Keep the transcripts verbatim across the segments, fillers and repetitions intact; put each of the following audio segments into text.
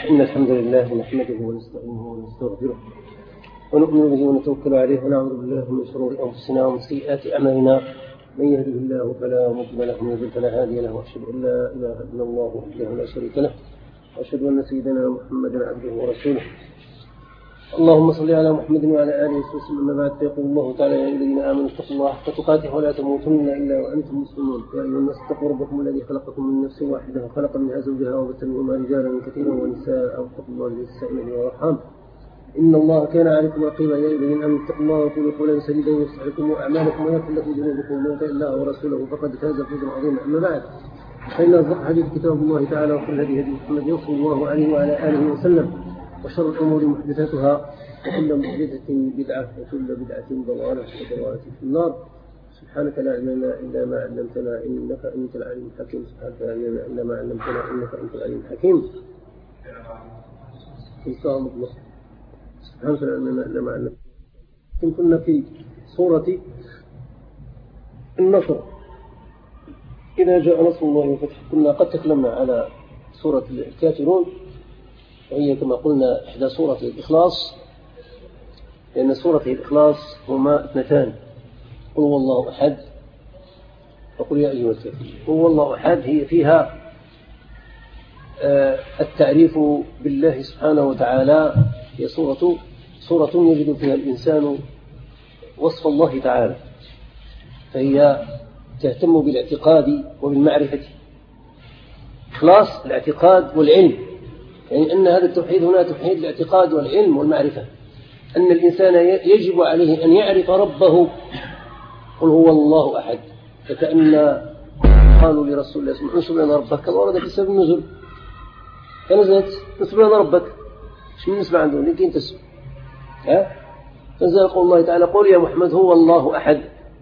إن الحمد لله نحمده ونستعينه ونستغفره ونؤمن به ونتوكل عليه ونعوذ بالله من شرور أنفسنا ومن سيئات أعمالنا. من يهده الله فلا مضل له ومن يضلل فلا هادي له، وأشهد أن لا إله إلا الله وحده لا شريك له، وأشهد أن سيدنا محمدا عبده ورسوله. اللهم صل على محمد وعلى آله وسلم. أما بعد، فيقول الله تعالى: يا أيها الذين آمنوا اتقوا الله حق تقاته ولا تموتن إلا وأنتم مسلمون. يا أيها الناس اتقوا ربكم الذي خلقكم من نفس واحدة وخلق منها زوجها وبث منهما رجالا كثيرا ونساء، واتقوا الله الذي تساءلون به والأرحام إن الله كان عليكم رقيبا. يا أيها الذين آمنوا اتقوا الله وقولوا قولا سديدا يصلح لكم أعمالكم ويغفر لكم ذنوبكم، ومن يطع الله ورسوله فقد فاز فوزا عظيما. أما بعد، فإن أصدق الحديث كتاب الله تعالى، وخير الهدي هدي محمد صلى الله عليه وعلى آله وسلم، وشر الأمور محدثاتها، وكل محدثة بدعة، وكل بدعة ضلالة، وضلالة في النار. سبحانك لا علم لنا إلا ما علمتنا إنك أنت العليم الحكيم. سبحانك لا علم لنا إلا ما علمتنا إنك أنت العليم الحكيم. سبحانك لا علم لنا إلا ما علمتنا. كنا في سورة النصر، إذا جاء نصر الله والفتح. كنا قد تكلمنا على سورة الكافرون، وهي كما قلنا إحدى سورة الإخلاص، لأن سورة الإخلاص هما اثنتان: قل هو الله أحد وقل يا أيها الكافرون. قل هو الله أحد هي فيها التعريف بالله سبحانه وتعالى، هي سورة سورة يجد فيها الإنسان وصف الله تعالى، فهي تهتم بالاعتقاد وبالمعرفة. إخلاص الاعتقاد والعلم، يعني أن هذا التوحيد هنا توحيد الاعتقاد والعلم والمعرفة، أن الإنسان يجب عليه أن يعرف ربه. قل هو الله أحد، فكأن قالوا لرسول الله صلى الله عليه وسلم: انصب لنا ربك. كان ورد في سبب النزول، فنزلت: انصب لنا ربك. مش من نسمع عنده لكن تسب ها فنزل قول الله تعالى: قل يا محمد هو الله أحد.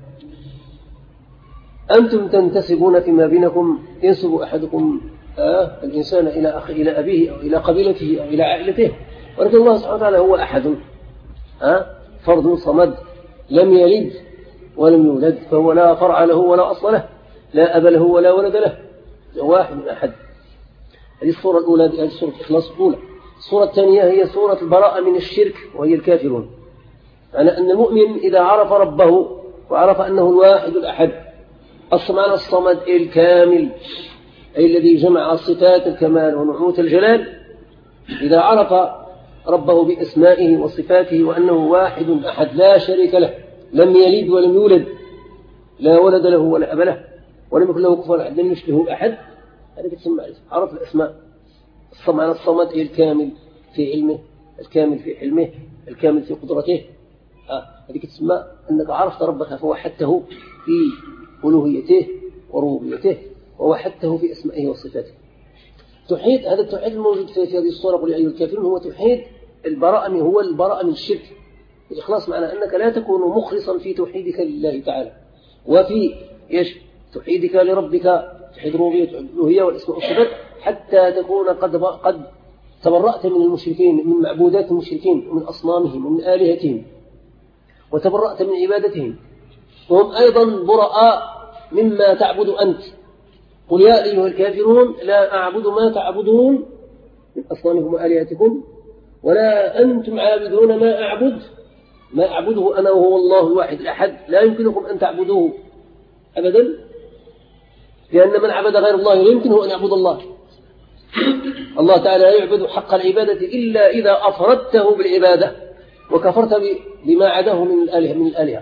أنتم تنتسبون فيما بينكم، ينسب أحدكم آه الإنسان إلى أخ إلى أبيه أو إلى قبيلته أو إلى عائلته، ولكن الله سبحانه وتعالى هو أحد آه فرد صمد، لم يلد ولم يولد، فهو لا فرع له ولا أصل له، لا أب له ولا ولد له، واحد أحد. هذه الصورة الأولى، هذه الصورة الإخلاص الأولى. الصورة الثانية هي صورة البراءة من الشرك، وهي الكافرون. يعني أن المؤمن إذا عرف ربه وعرف أنه الواحد الأحد، أصلا الصمد الكامل، أي الذي جمع صفات الكمال ونعوت الجلال، إذا عرف ربه بأسمائه وصفاته وأنه واحد أحد لا شريك له، لم يلد ولم يولد، لا ولد له ولا أب له، ولم يكن له كفوا أحد، لم يشبهه أحد، هذا تسمى عرف الأسماء. الصمد الصمد الكامل في علمه، الكامل في حلمه، الكامل في قدرته. آه. هذه تسمى أنك عرفت ربك فوحدته في ألوهيته وربوبيته، ووحدته في أسمائه وصفاته. توحيد، هذا التوحيد الموجود في هذه الصورة قل يا أيها الكافرون، هو توحيد البراءة من هو البراءة من الشرك. الإخلاص معنى أنك لا تكون مخلصا في توحيدك لله تعالى، وفي إيش توحيدك لربك، توحيد الربوبية والألوهية والأسماء والصفات، حتى تكون قد قد تبرأت من المشركين، من معبودات المشركين ومن أصنامهم ومن آلهتهم، وتبرأت من عبادتهم، وهم أيضا براء مما تعبد أنت. قل يا أيها الكافرون لا أعبد ما تعبدون من أصنامكم وآلهتكم، ولا أنتم عابدون ما أعبد ما أعبده أنا وهو الله الواحد الأحد، لا يمكنكم أن تعبدوه أبدا، لأن من عبد غير الله لا يمكنه أن يعبد الله. الله تعالى لا يعبد حق العبادة إلا إذا أفردته بالعبادة وكفرت بما عداه من الآلهة من الآلهة.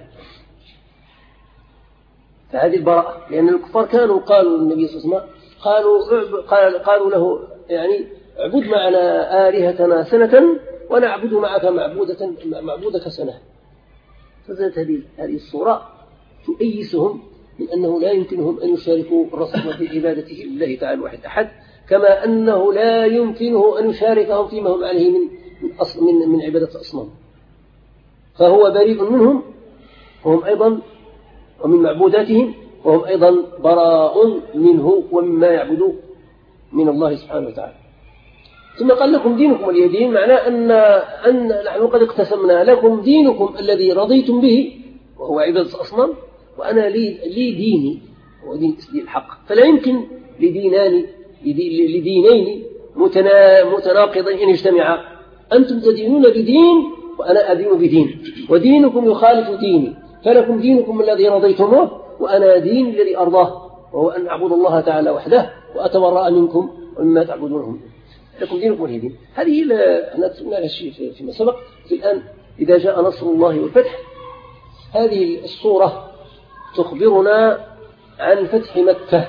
فهذه البراءة، لأن الكفار كانوا قالوا للنبي صلى الله عليه وسلم، قالوا قالوا له يعني اعبد معنا آلهتنا سنة ونعبد معك معبودة معبودك سنة. فزادت هذه هذه الصورة تؤيسهم من أنه لا يمكنهم أن يشاركوا الرسول في عبادته لله تعالى الواحد أحد، كما أنه لا يمكنه أن يشاركهم فيما هم عليه من من من عبادة الأصنام. فهو بريء منهم وهم أيضا، ومن معبوداتهم، وهم أيضا براء منه ومما يعبدوا من الله سبحانه وتعالى. ثم قال لكم دينكم ولي دين، معناه أن أن نحن قد اقتسمنا لكم دينكم الذي رضيتم به وهو عبادة الأصنام، وأنا لي لي ديني هو دين الحق، فلا يمكن لدينان لدينين متناقضين إن اجتمعا. أنتم تدينون بدين وأنا أدين بدين، ودينكم يخالف ديني، فلكم دينكم الذي رضيتموه وأنا دين الذي أرضاه، وهو أن أعبد الله تعالى وحده وأتبرأ منكم ومما تعبدونهم، لكم دينكم ولي دين. هذه احنا تسمعنا الشيء فيما سبق. في الآن إذا جاء نصر الله والفتح، هذه الصورة تخبرنا عن فتح مكة.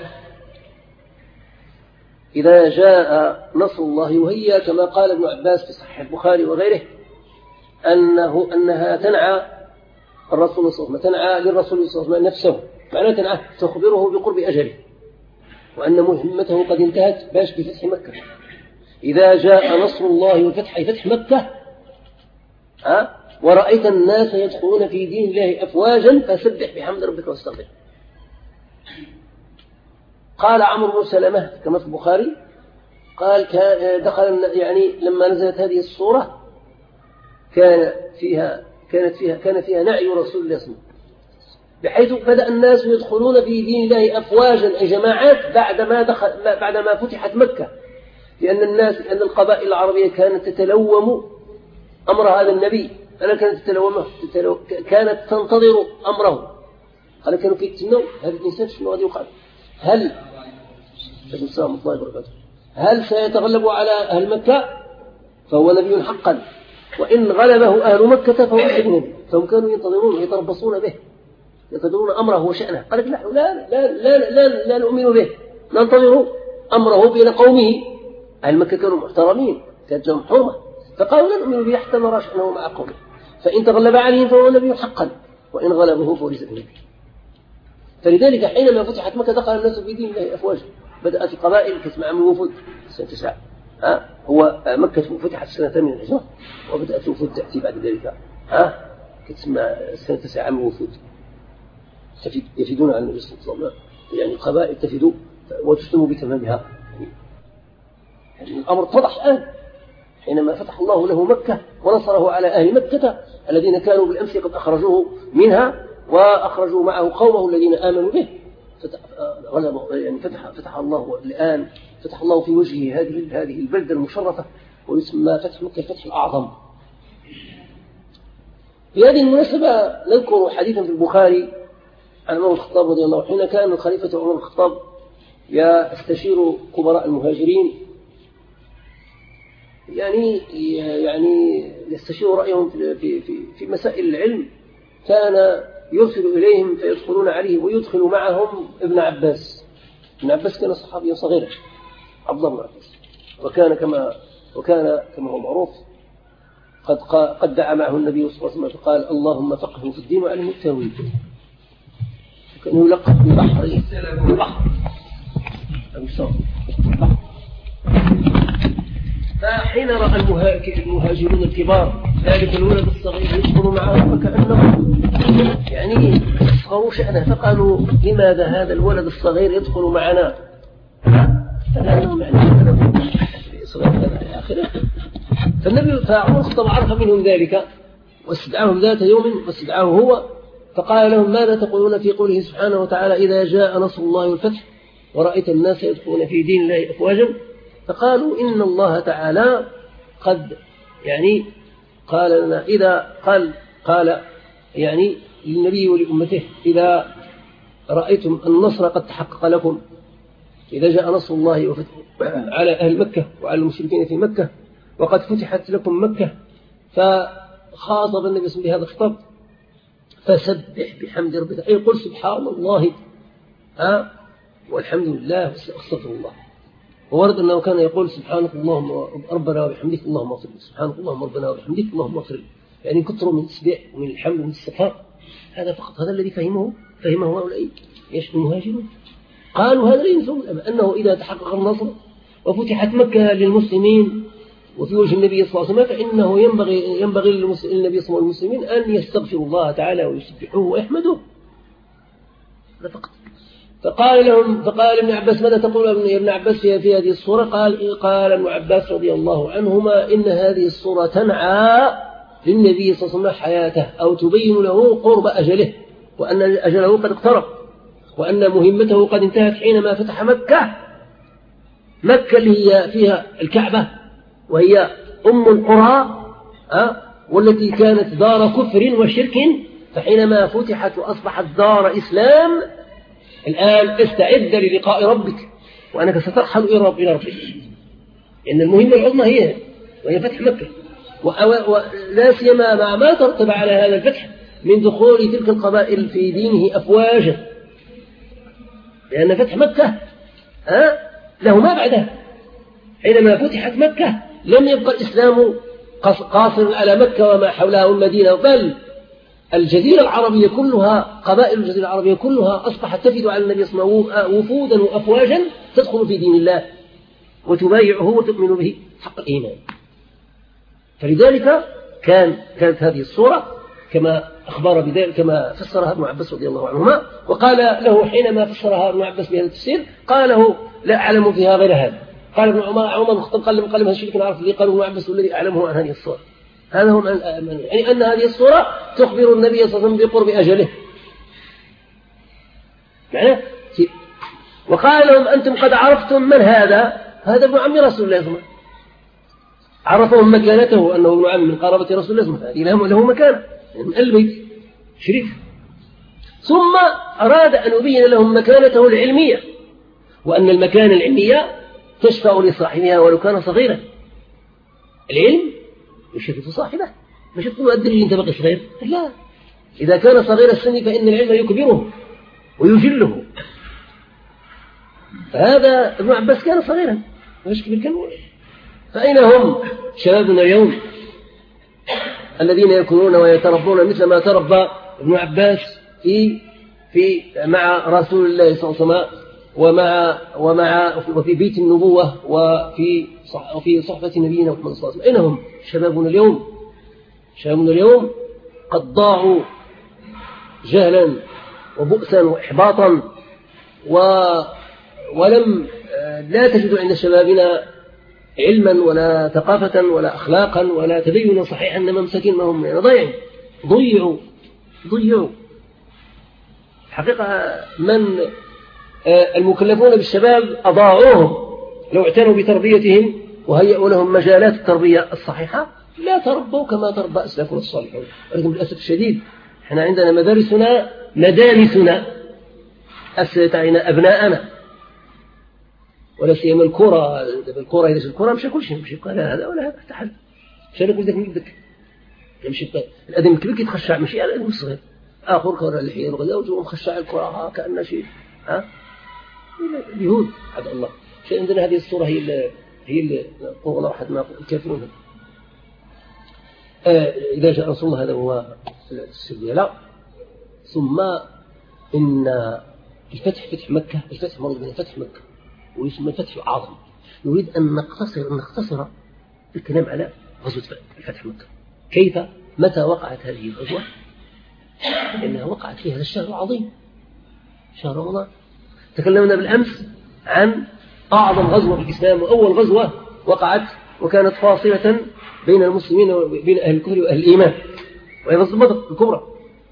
إذا جاء نصر الله، وهي كما قال ابن عباس في صحيح البخاري وغيره أنه أنها تنعى الرسول صلى الله عليه وسلم، تنعى للرسول صلى الله عليه وسلم نفسه، معناه تنعى تخبره بقرب أجله وأن مهمته قد انتهت باش بفتح مكة. إذا جاء نصر الله والفتح، أي فتح مكة، ها ورأيت الناس يدخلون في دين الله أفواجا فسبح بحمد ربك واستغفره. قال عمرو بن سلمة كما في البخاري قال دخل يعني لما نزلت هذه الصورة كان فيها كانت فيها كان فيها نعي رسول الله صلى الله عليه وسلم، بحيث بدأ الناس يدخلون في دين الله أفواجا أي جماعات بعدما دخل بعدما فتحت مكة، لأن الناس لأن القبائل العربية كانت تتلوم أمر هذا النبي، أنا كانت تتلومه تتلو... كانت تنتظر أمره. قال كانوا يتسنوا هذا الإنسان شنو غادي يقال، هل السلام الله وبركاته هل سيتغلب على أهل مكة فهو نبي حقا، وإن غلبه أهل مكة فهو ابنهم، فهم كانوا ينتظرون يتربصون به ينتظرون أمره وشأنه. قال لا لا لا لا لا, لا نؤمن به، ننتظر أمره بين قومه. أهل مكة كانوا محترمين، كانت لهم حرمة، فقالوا لا نؤمن به حتى نرى شأنه مع قومه، فإن تغلب عليهم فهو نبي حقا، وإن غلبه فهو ليس بنبي. فلذلك حينما فتحت مكة دخل الناس في دين الله أفواجا. بدأت القبائل تسمع من وفود سنة تسعة، ها هو مكة فتحت سنة ثمانية من الهجرة، وبدأت الوفود تأتي بعد ذلك، ها تسمع سنة تسعة من وفود يفيدون عن النبي صلى الله عليه وسلم، يعني القبائل تفيد وتسلم بتمامها. يعني الأمر اتضح الآن حينما فتح الله له مكة ونصره على أهل مكة الذين كانوا بالأمس قد أخرجوه منها وأخرجوا معه قومه الذين آمنوا به. فتح يعني فتح فتح الله الآن فتح الله في وجهه هذه هذه البلدة المشرفة، ويسمى فتح مكة الفتح الأعظم. في هذه المناسبة نذكر حديثا في البخاري عن عمر الخطاب رضي الله عنه، حين كان الخليفة عمر الخطاب يستشير كبراء المهاجرين، يعني يعني يستشير رأيهم في في في مسائل العلم، كان يرسل إليهم فيدخلون عليه ويدخل معهم ابن عباس. ابن عباس كان صحابيا صغيرا، عبد الله بن عباس، وكان كما وكان كما هو معروف قد قد دعا معه النبي صلى الله عليه وسلم فقال اللهم فقهه في الدين وعلمه التأويل، كان يلقب ببحر ببحر فحين رأى المهاجرون الكبار ذلك الولد الصغير يدخل معهم فكأنه يعني صغروا شأنه، فقالوا لماذا هذا الولد الصغير يدخل معنا؟ فلأنهم يعني صغير إلى آخره. فالنبي فعمر الخطاب عرف منهم ذلك واستدعاهم ذات يوم واستدعاه هو، فقال لهم ماذا تقولون في قوله سبحانه وتعالى إذا جاء نصر الله والفتح ورأيت الناس يدخلون في دين الله أفواجا؟ فقالوا إن الله تعالى قد يعني قال لنا إذا قال قال يعني للنبي ولأمته إذا رأيتم النصر قد تحقق لكم، إذا جاء نصر الله وفتح على أهل مكة وعلى المشركين في مكة وقد فتحت لكم مكة، فخاطب النبي صلى الله عليه وسلم بهذا الخطاب فسبح بحمد ربك، أي قل سبحان الله ها والحمد لله واستغفر الله. وورد أنه كان يقول سبحانك اللهم ربنا وبحمدك اللهم اغفر لي، سبحانك اللهم ربنا وبحمدك اللهم اغفر لي، يعني كثروا من التسبيح ومن الحمد ومن الاستغفار. هذا فقط، هذا الذي فهمه فهمه هؤلاء ايش المهاجرون. قالوا هذا لا يلزم أنه إذا تحقق النصر وفتحت مكة للمسلمين وفي وجه النبي صلى الله عليه وسلم فإنه ينبغي ينبغي للنبي صلى الله عليه وسلم والمسلمين أن يستغفروا الله تعالى ويسبحوه ويحمدوه. هذا فقط. فقال لهم فقال ابن عباس ماذا تقول يا ابن عباس في هذه الصورة؟ قال قال ابن عباس رضي الله عنهما إن هذه الصورة تنعى للنبي صلى الله عليه وسلم حياته أو تبين له قرب أجله، وأن أجله قد اقترب، وأن مهمته قد انتهت حينما فتح مكة. مكة اللي هي فيها الكعبة وهي أم القرى أه؟ والتي كانت دار كفر وشرك، فحينما فتحت وأصبحت دار إسلام الآن استعد للقاء ربك وأنك سترحل إلى ربك، إن المهمة العظمى هي وهي فتح مكة، ولا سيما مع ما ترتب على هذا الفتح من دخول تلك القبائل في دينه أفواجا، لأن فتح مكة أه؟ له ما بعده. حينما فتحت مكة لم يبقى الإسلام قاصر على مكة وما حولها والمدينة، بل الجزيرة العربية كلها، قبائل الجزيرة العربية كلها أصبحت تفد على النبي صلى الله عليه وسلم وفودا وأفواجا تدخل في دين الله وتبايعه وتؤمن به حق الإيمان. فلذلك كان كانت هذه الصورة كما أخبر بذلك كما فسرها ابن عباس رضي الله عنهما، وقال له حينما فسرها ابن عباس بهذا التفسير قال له لا أعلم فيها غير هذا. قال ابن عمر عمر بن الخطاب قال قال هذا الشيء عرف لي، قال ابن عباس الذي أعلمه عن هذه الصورة. هذا هو يعني أن هذه الصورة تخبر النبي صلى الله عليه وسلم بقرب أجله. معناه وقال لهم أنتم قد عرفتم من هذا؟ هذا ابن عم رسول الله صلى الله عليه وسلم. عرفهم مكانته أنه ابن عم من قرابة رسول الله صلى الله عليه وسلم، له مكان من البيت شريف. ثم أراد أن يبين لهم مكانته العلمية، وأن المكان العلمية تشفع لصاحبها ولو كان صغيرا. العلم يشرف صاحبه، مش تقول أدري أنت بقي صغير، لا، إذا كان صغير السن فإن العلم يكبره ويجله. فهذا ابن عباس كان صغيرا ويشكي بالكلمة. فأين هم شبابنا اليوم الذين يكونون ويتربون مثل ما تربى ابن عباس في في مع رسول الله صلى الله عليه وسلم ومع ومع وفي بيت النبوة وفي وفي صحبة نبينا محمد صلى الله عليه وسلم؟ أين هم شبابنا اليوم؟ شبابنا اليوم قد ضاعوا جهلا وبؤسا وإحباطا، و ولم لا تجد عند شبابنا علما ولا ثقافة ولا أخلاقا ولا تدينا صحيحا، إنما مساكين ما هم يعني ضيعوا ضيعوا ضيعوا حقيقة. من المكلفون بالشباب أضاعوهم، لو اعتنوا بتربيتهم وهيئوا لهم مجالات التربية الصحيحة لا تربوا كما تربى أسلافنا الصالحون. ولكن للأسف الشديد احنا عندنا مدارسنا مدارسنا أسلت علينا أبناءنا، ولا سيما الكرة. الكرة إذا الكرة مش كل شيء، مش لا هذا ولا هذا تحل عشان يقول لك ميدك مش الأدم الكبير يتخشع مشي على الأدم الصغير آخر كرة اللحية الغداء وجوه مخشع الكرة كأنه شيء ها اليهود عبد الله. شيء عندنا هذه الصورة هي اللي هي اللي والله أحد ما الكافرون. آه إذا جاء رسول الله هذا هو السبيل. لا، ثم إن الفتح فتح مكة، الفتح مرض من فتح مكة ويسمى الفتح الأعظم. نريد أن نقتصر أن نختصر الكلام على غزوة الفتح مكة. كيف متى وقعت هذه الغزوة؟ لأنها وقعت في هذا الشهر العظيم شهر رمضان. تكلمنا بالأمس عن أعظم غزوة في الإسلام وأول غزوة وقعت وكانت فاصلة بين المسلمين وبين أهل الكفر وأهل الإيمان، وهي غزوة بدر الكبرى.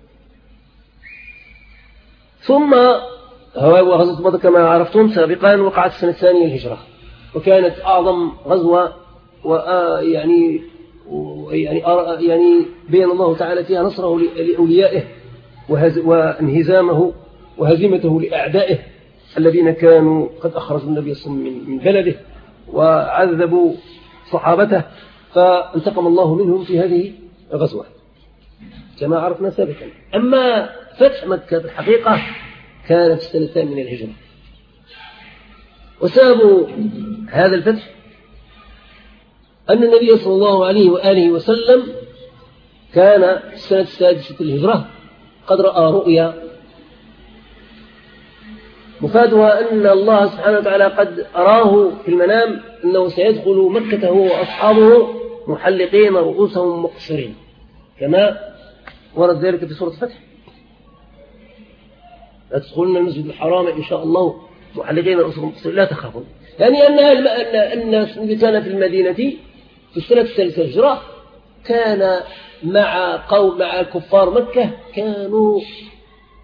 ثم غزوة بدر كما عرفتم سابقا وقعت السنة الثانية الهجرة، وكانت أعظم غزوة ويعني يعني يعني بين الله تعالى فيها نصره لأوليائه وانهزامه وهزيمته لأعدائه الذين كانوا قد أخرجوا النبي صلى الله عليه وسلم من بلده وعذبوا صحابته، فانتقم الله منهم في هذه الغزوة كما عرفنا سابقا. أما فتح مكة في الحقيقة كانت السنة الثانية من الهجرة، وسبب هذا الفتح أن النبي صلى الله عليه وآله وسلم كان في السنة السادسة الهجرة قد رأى رؤيا مفادها أن الله سبحانه وتعالى قد أراه في المنام أنه سيدخل مكة هو وأصحابه محلقين رؤوسهم مقصرين كما ورد ذلك في سورة الفتح. لا تدخلون المسجد الحرام إن شاء الله محلقين رؤوسهم مقصرين لا تخافون، يعني أن الناس اللي كان في المدينة في السنة الثالثة الهجرة كان مع قوم مع كفار مكة كانوا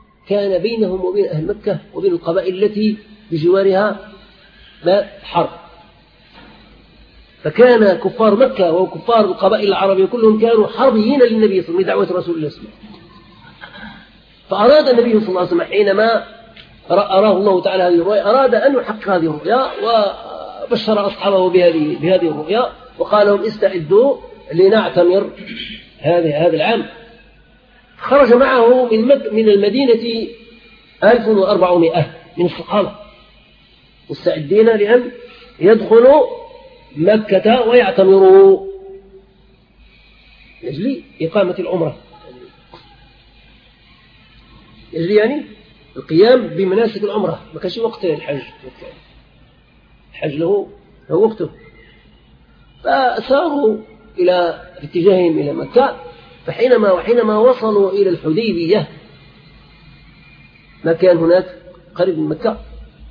كان بينهم وبين أهل مكة وبين القبائل التي بجوارها ما حرب فكان كفار مكة وكفار القبائل العربية كلهم كانوا حربيين للنبي صلى الله عليه وسلم بدعوة رسول الله صلى الله عليه وسلم. فأراد النبي صلى الله عليه وسلم حينما أراه الله تعالى هذه الرؤيا أراد أن يحقق هذه الرؤيا، وبشر أصحابه بهذه بهذه الرؤيا وقال لهم استعدوا لنعتمر هذا هذا العام. خرج معه من من المدينة ألف وأربعمائة من الصحابة مستعدين لأن يدخلوا مكة ويعتمروا يجلي إقامة العمرة، يجري يعني القيام بمناسك العمرة. ما كانش وقت الحج، الحج له له وقته. فساروا إلى اتجاههم إلى مكة. فحينما وحينما وصلوا إلى الحديبية مكان هناك قريب من مكة،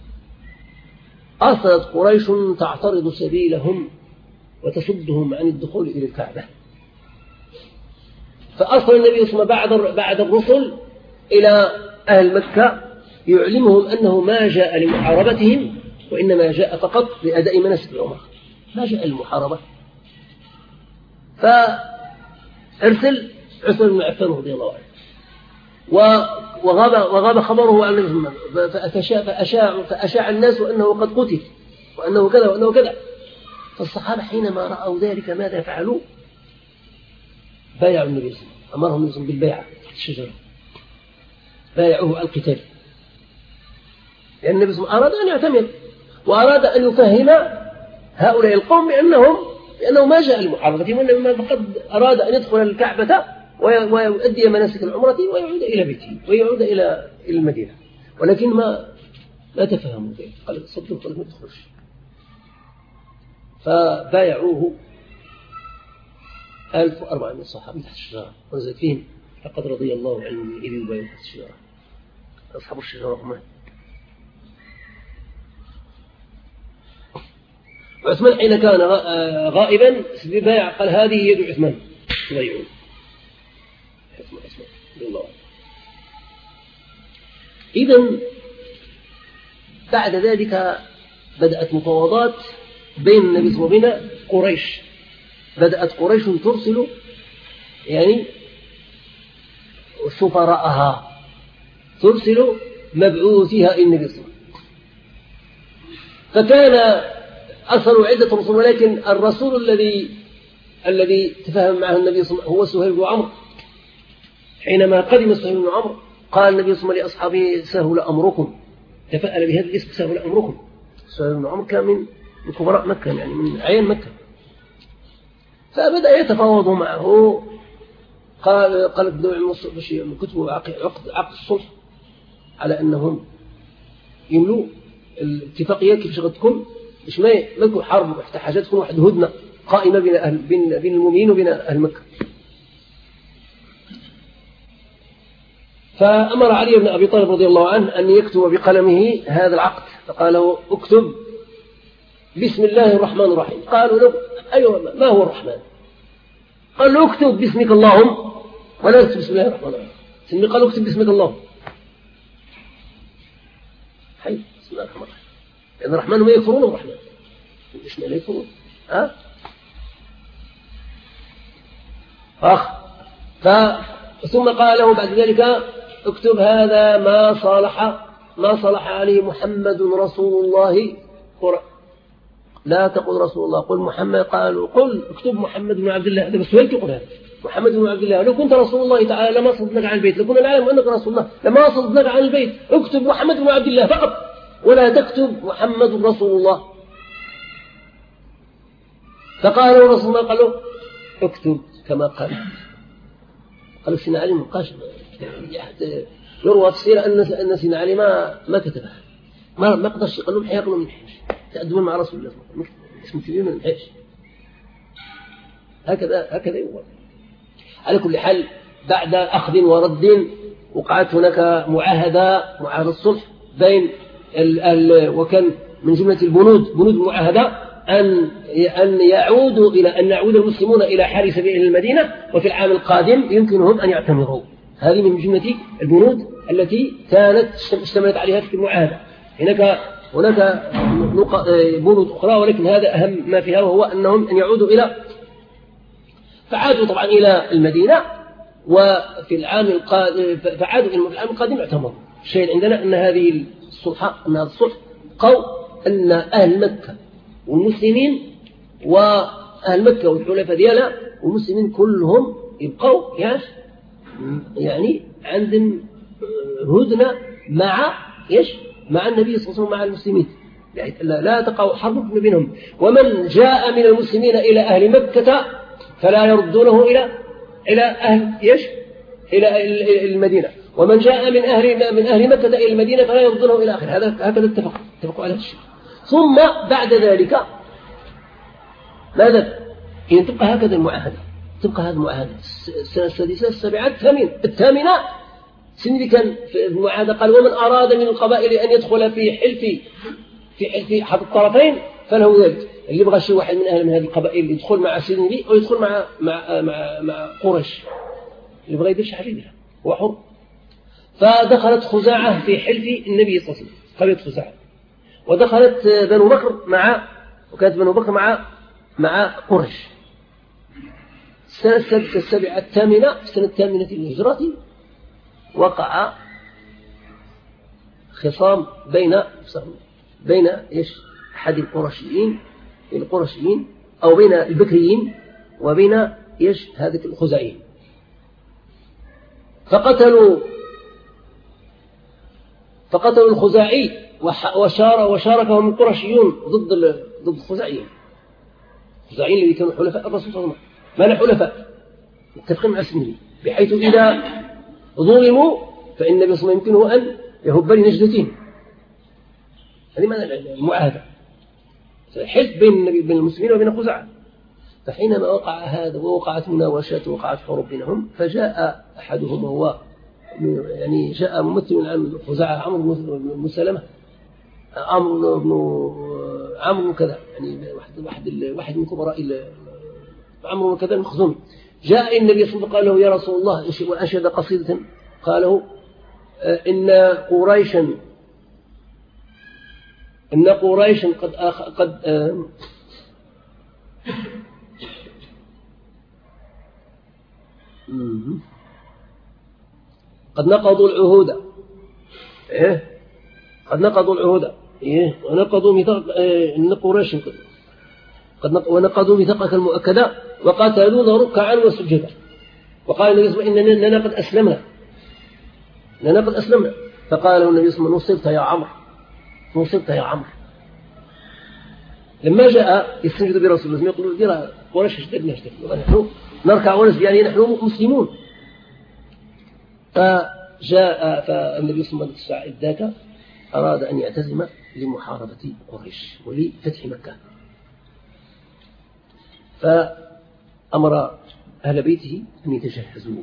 أرسلت قريش تعترض سبيلهم وتصدهم عن الدخول إلى الكعبة. فأرسل النبي صلى الله عليه وسلم بعد بعد الرسل إلى أهل مكة يعلمهم أنه ما جاء لمحاربتهم وإنما جاء فقط لأداء مناسك العمرة، ما جاء للمحاربة. فأرسل عثمان بن عفان رضي الله عنه وغاب وغاب خبره عن النبي، فأشاع, فأشاع, فأشاع الناس أنه قد قتل وأنه كذا وأنه كذا. فالصحابة حينما رأوا ذلك ماذا فعلوا؟ بايعوا النبي صلى الله عليه وسلم، أمرهم النبي بالبيعة الشجرة، بايعوه على القتال، لأن النبي صلى الله عليه وسلم أراد أن يعتمر وأراد أن يفهم هؤلاء القوم بأنهم بأنه ما جاء لمحاربتهم وإنما فقد أراد أن يدخل الكعبة ويؤدي مناسك العمرة ويعود إلى بيته ويعود إلى المدينة، ولكن ما لا تفهموا ذلك. قال صدق قال ما تخرج. فبايعوه ألف وأربعمائة صحابي تحت الشجرة ونزلت فيهم لقد رضي الله عنهم إذ يبايعون تحت الشجرة. أصحاب الشجرة هم عثمان حين كان غائبا بايع قال هذه يد عثمان تبايعون. إذن بعد ذلك بدأت مفاوضات بين النبي صلى الله عليه وسلم وبين قريش. بدأت قريش ترسل يعني سفراءها، ترسل مبعوثها النبي صلى الله عليه وسلم. فكان أرسلوا عدة رسل، ولكن الرسول الذي الذي تفاهم معه النبي صلى الله عليه وسلم هو سهيل بن عمرو. حينما قدم سهيل بن عمرو قال النبي صلى الله عليه وسلم لأصحابه سهل أمركم، تفأل بهذا الاسم سهل أمركم. سهيل بن عمرو كان من من كبراء مكة، يعني من عين مكة. فبدأ يتفاوض معه. قال قال بدوا كتبوا عقد عقد الصلح على أنهم يملوا الاتفاقية كيف شغلتكم مش ما يكون حرب واحتحاجات، تكون واحد هدنة قائمة بين أهل بين بين المؤمنين وبين أهل مكة. فأمر علي بن أبي طالب رضي الله عنه أن يكتب بقلمه هذا العقد، فقال له اكتب بسم الله الرحمن الرحيم. قالوا له أيوة ما هو الرحمن؟ قال له اكتب باسمك اللهم ولا اكتب بسم الله الرحمن الرحيم. قالوا اكتب باسمك اللهم. حي بسم الله الرحمن الرحيم، لأن الرحمن ما يكفرون الرحمن اسمه لا يكفرون. ها أخ ف ثم قال له بعد ذلك اكتب هذا ما صالح ما صلح عليه محمد رسول الله. لا تقول رسول الله، قل محمد. قالوا قل اكتب محمد بن عبد الله. هذا بس وين تقول هذا محمد بن عبد الله؟ لو كنت رسول الله تعالى لما صدقناك عن البيت، لو كنا نعلم أنك رسول الله لما صدقناك عن البيت. اكتب محمد بن عبد الله فقط ولا تكتب محمد رسول الله. فقالوا رسول الله قالوا اكتب كما قال. قالوا سيدنا علي مقاش يروى تفسير أن أن سيدنا علي ما ما كتبها، ما ما قدرش يقول لهم حياكم من حيش تأدبون مع رسول الله اسم كبير من حيش. هكذا هكذا يقول. على كل حال بعد أخذ ورد وقعت هناك معاهدة معاهدة الصلح بين ال ال وكان من جملة البنود بنود المعاهدة أن أن يعودوا إلى أن يعود المسلمون إلى حال سبيل المدينة، وفي العام القادم يمكنهم أن يعتمروا. هذه من جملة البنود التي كانت اشتملت عليها في المعاهدة. هناك هناك بنود أخرى، ولكن هذا أهم ما فيها، وهو أنهم أن يعودوا إلى فعادوا طبعا إلى المدينة. وفي العام القادم فعادوا إلى العام القادم اعتمروا. الشيء عندنا أن هذه الصلحة أن هذا الصلح قو أن أهل مكة والمسلمين وأهل مكة والحلفاء ديالها والمسلمين كلهم يبقوا يعني يعني عندهم هدنة مع إيش مع النبي صلى الله عليه وسلم مع المسلمين، يعني لا, لا تقع حرب بينهم. ومن جاء من المسلمين إلى أهل مكة فلا يردونه إلى إلى أهل إيش إلى المدينة، ومن جاء من أهل من أهل مكة إلى المدينة فلا يردونه إلى آخر. هذا هكذا اتفقوا اتفقوا على هذا الشيء. ثم بعد ذلك ماذا؟ إن تبقى هكذا المعاهدة، تبقى هذه المعاهدة السنة السادسة السابعة الثامنة الثامنة سنة كان في المعاهدة قال: ومن أراد من القبائل أن يدخل في حلف في حلف أحد الطرفين فله ذلك. اللي يبغى شي واحد من أهل من هذه القبائل يدخل مع سيدنا أو يدخل مع مع مع, مع قريش، اللي يبغى يدير شي حاجة يديرها هو حر. فدخلت خزاعة في حلف النبي صلى الله عليه وسلم، قبيلة خزاعة، ودخلت بنو بكر مع وكانت بنو بكر مع مع قريش. السنة السادسة السابعة الثامنة السنة الثامنة للهجرة وقع خصام بين بين إيش أحد القرشيين القرشيين أو بين البكريين وبين إيش هذه الخزاعيين، فقتلوا فقتلوا الخزاعي وشار وشاركهم القرشيون ضد ضد الخزاعيين. الخزاعيين اللي كانوا حلفاء الرسول صلى الله عليه وسلم ما له حلفاء متفقين مع السنين، بحيث إذا ظلموا فإن النبي صلى الله عليه وسلم يمكنه أن يهب لنجدتهم. هذه معنى المعاهدة، حلف بين النبي بين المسلمين وبين خزاعة. فحينما وقع هذا ووقعت مناوشات ووقعت حروب بينهم، فجاء أحدهم وهو يعني جاء ممثل عن خزاعة عمرو بن سلمة عمرو بن عمرو كذا يعني واحد واحد واحد من كبراء عمرو كذا المخزومي، جاء النبي صلى الله عليه وسلم قال له: يا رسول الله، وأنشد قصيدة قاله: إن قريشا إن قريشا قد أخ قد آه قد نقضوا العهود إيه قد نقضوا العهود إيه ونقضوا ميثاق إيه إن قريش قد ونقضوا ميثاقك المؤكدة وقاتلونا ركعا وسجدا. وقال النبي صلى الله عليه وسلم: إننا قد أسلمنا إننا قد أسلمنا. فقال النبي صلى الله عليه وسلم: نصرت يا عمرو نصرت يا عمرو. لما جاء يستنجد برسول الله يقولوا: دير قريش اشتدنا اشتدنا نحن نركع ونسجد يعني نحن مسلمون. فجاء فالنبي صلى الله عليه وسلم ذاك أراد أن يعتزم لمحاربة قريش ولفتح مكة، فأمر أهل بيته أن يتجهزوا.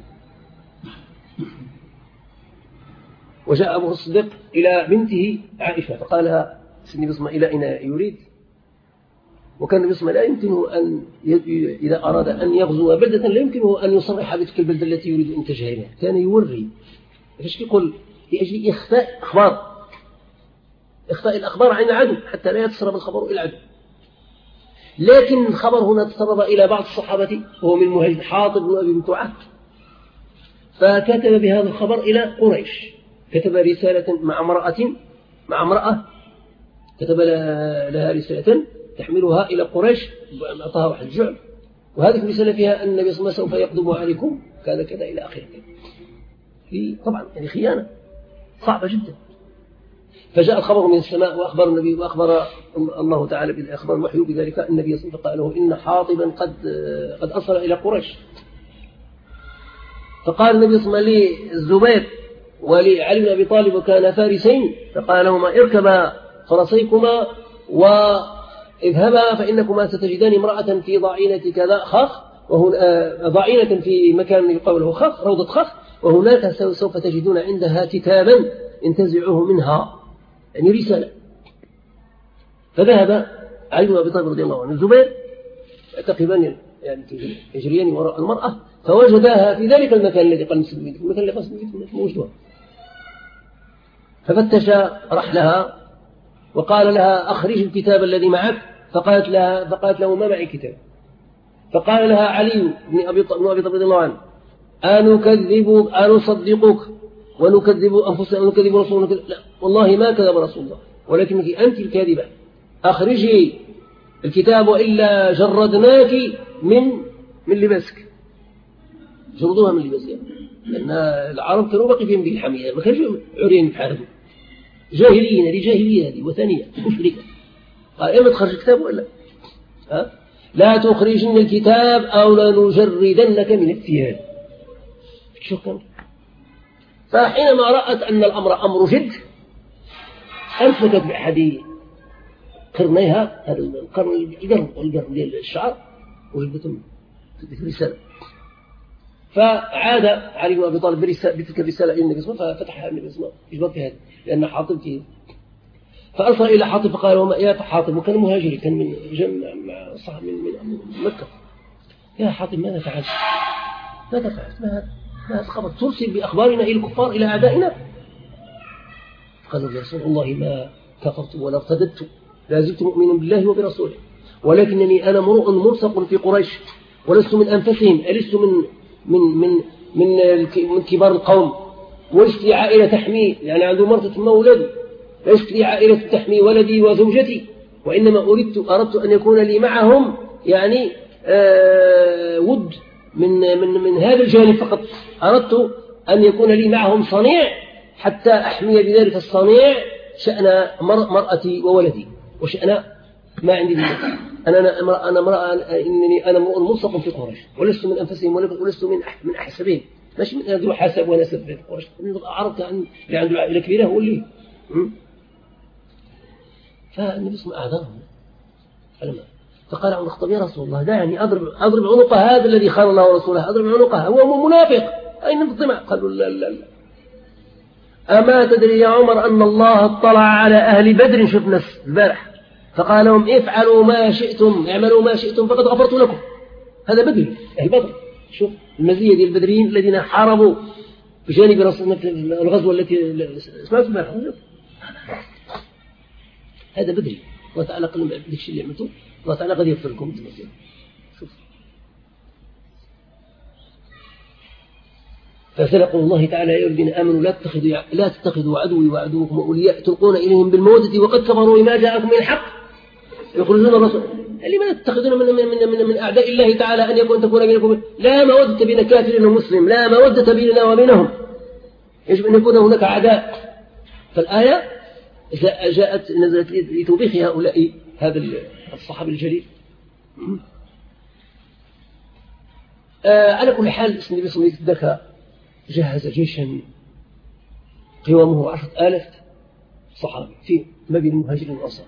وجاء أبو الصديق إلى بنته عائشة فقال لها: النبي صلى الله عليه وسلم إلى أين يريد؟ وكان النبي صلى الله عليه وسلم لا يمكنه أن إذا أراد أن يغزو بلدة لا يمكنه أن يصرح بتلك البلدة التي يريد أن يتجه إليها، كان يوري. فايش يقول؟ لأجل إخفاء أخبار إخفاء الأخبار عن العدو حتى لا يتسرب الخبر إلى العدو. لكن الخبر هنا تسرب إلى بعض الصحابة وهو من مهاجر حاطب بن أبي بلتعة، فكتب بهذا الخبر إلى قريش، كتب رسالة مع امرأة مع امرأة كتب لها رسالة تحملها إلى قريش، أعطاها واحد جعل، وهذه الرسالة فيها أن النبي صلى الله عليه وسلم سوف يقدم عليكم كذا كذا إلى آخره. طبعا يعني خيانة صعبة جدا. فجاء الخبر من السماء وأخبر النبي وأخبر الله تعالى بأخبار الوحي بذلك النبي صلى الله عليه وسلم، قال له: إن حاطبا قد قد أصل إلى قريش. فقال النبي صلى الله عليه وسلم للزبير ولعلي بن أبي طالب وكان فارسين، فقال لهما: اركبا فرسيكما واذهبا فإنكما ستجدان امرأة في ضعينة كذا خخ، وهنا ضعينة في مكان يقال له خخ روضة خخ، وهناك سوف تجدون عندها كتابا انتزعوه منها، يعني رسالة. فذهب علي بن أبي طالب رضي الله عنه الزبير يعتقبان يعني يجريان وراء المرأة، فوجداها في ذلك المكان الذي قال مسلم في المكان الذي قال موجودها. ففتش رحلها وقال لها أخرج الكتاب الذي معك، فقالت لها فقالت له ما معي كتاب. فقال لها علي بن أبي طالب رضي الله عنه أنكذب أنصدقك ونكذب أنفسنا ونكذب رسولنا؟ لا والله ما كذب رسول الله، ولكنك أنت الكاذبة، أخرجي الكتاب وإلا جردناك من من لباسك. جردوها من لباسها، لأن العرب كانوا باقي فيهم بالحمية، ما كانوا عريان يحاربوا، جاهليين، هذه جاهلية، هذه وثنية مشركة. قال إما تخرج الكتاب ولا ها؟ لا تخرجن الكتاب أو لنجردنك من الثياب. شو كان؟ فحينما رأت أن الأمر أمر جد أمسكت بأحد قرنيها، هذا القرن القرن والقرن ديال الشعر، وجدتهم في الرسالة. فعاد علي بن أبي طالب بتلك الرسالة إلى النبي صلى الله عليه وسلم، ففتحها النبي صلى الله عليه وسلم في هذا، لأن حاطب فيه. فأرسل إلى حاطب فقال وما يا حاطب، وكان مهاجر، كان من جمع مع صاحب من من مكة. يا حاطب ماذا فعلت؟ ماذا فعلت؟ ما هذا؟ ما هذا الخبر؟ ترسل بأخبارنا إلى الكفار إلى أعدائنا؟ قال يا رسول الله ما كفرت ولا ارتددت، لا زلت مؤمنا بالله وبرسوله، ولكنني أنا امرؤ ملصق في قريش، ولست من أنفسهم، ألست من من من من من كبار القوم، ولست لي عائلة تحمي، يعني عنده مرة ثم ولدي، ليست لي عائلة تحمي ولدي وزوجتي، وإنما أردت أردت أن يكون لي معهم يعني آه ود من من من هذا الجانب فقط. أردت أن يكون لي معهم صنيع حتى أحمي بذلك الصنيع شأن مرأتي وولدي وشأن ما عندي بالله. أنا أنا أنا امرأة إنني أنا امرؤ ملصق في قريش، ولست من أنفسهم ولست من من أحسبهم، ماشي من ذو حسب ونسب في قريش. عرفت أن اللي عنده عائلة كبيرة هو اللي. فالنبي صلى الله عليه وسلم أعذرهم، فقال عمر الخطاب يا رسول الله دعني أضرب أضرب عنق هذا الذي خان الله ورسوله، أضرب عنقه، هو منافق، أين الطمع؟ قالوا لا لا لا. أما تدري يا عمر أن الله اطلع على أهل بدر، شفنا البارح، فقال لهم افعلوا ما شئتم، اعملوا ما شئتم فقد غفرت لكم. هذا بدر، أهل بدر. شوف المزية دي البدريين الذين حاربوا بجانب رسولنا في الغزوة التي سمعت البارح. هذا بدري، الله تعالى قال لهم بدك الشيء اللي عملته الله تعالى قد يغفر لكم. شوف فسلقوا الله تعالى يا الذين آمنوا لا تتخذوا لا تتخذوا عدوي وعدوكم أولياء تلقون إليهم بالمودة وقد كفروا بما جاءكم من الحق يخرجون الرسول. لماذا تتخذون من من من من, من أعداء الله تعالى أن يكون تكون بينكم لا مودة بين كافر ومسلم، لا مودة بيننا وبينهم، يجب أن يكون هناك عداء. فالآية جاءت نزلت لتوبيخ هؤلاء هذا الصحابي الجليل. آه على كل حال النبي صلى الله عليه وسلم ذكى جهز جيشا قوامه عشرة آلاف صحابي في ما بين المهاجرين والأنصار،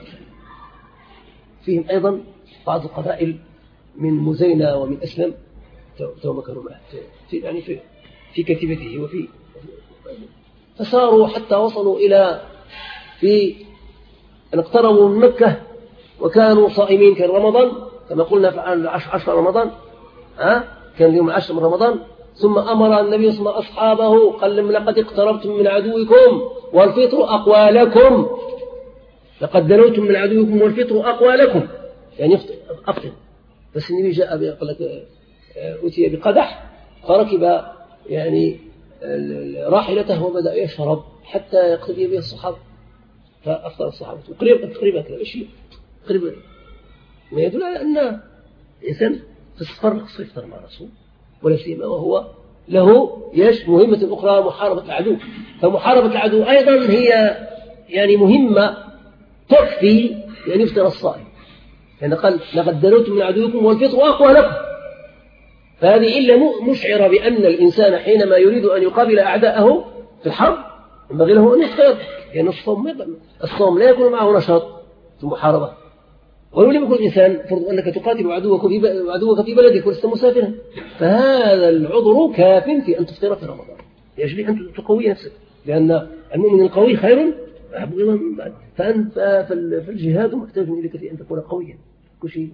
فيهم أيضا بعض القبائل من مزينة ومن أسلم توما كانوا معه في يعني في في كتيبته وفي فساروا حتى وصلوا إلى في أن اقتربوا من مكة وكانوا صائمين، كان رمضان كما قلنا في عشر رمضان، ها كان اليوم العشر من رمضان. ثم أمر النبي صلى الله عليه وسلم أصحابه قال لهم لقد اقتربتم من عدوكم والفطر أقوى لكم، لقد دنوتم من عدوكم والفطر أقوى لكم، يعني أفطر. بس النبي جاء قال لك أتي بقدح فركب يعني راحلته وبدأ يشرب حتى يقتدي به الصحابة، فأفطر الصحابة تقريبا تقريبا كذا شيء تقريبا، ما يدل على أن الإنسان في السفر خصو يفطر مع الرسول، ولا سيما وهو له يش مهمة أخرى محاربة العدو. فمحاربة العدو أيضا هي يعني مهمة تكفي يعني يفطر الصائم، يعني قال لقد دنوتم من عدوكم والفطر أقوى لكم. فهذه إلا مشعرة بأن الإنسان حينما يريد أن يقابل أعداءه في الحرب ينبغي له أن يختار، يعني الصوم الصوم لا يكون معه نشاط في المحاربة، ولو لم يكن الإنسان فرض أنك تقاتل عدوك في عدوك في بلدك ولست مسافرا، فهذا العذر كاف في أن تفطر في رمضان، يجب أن تقوي نفسك، لأن المؤمن القوي خير أحب إلى من بعد. فأنت فالجهاد محتاج إليك في أن تكون قويا كل شيء.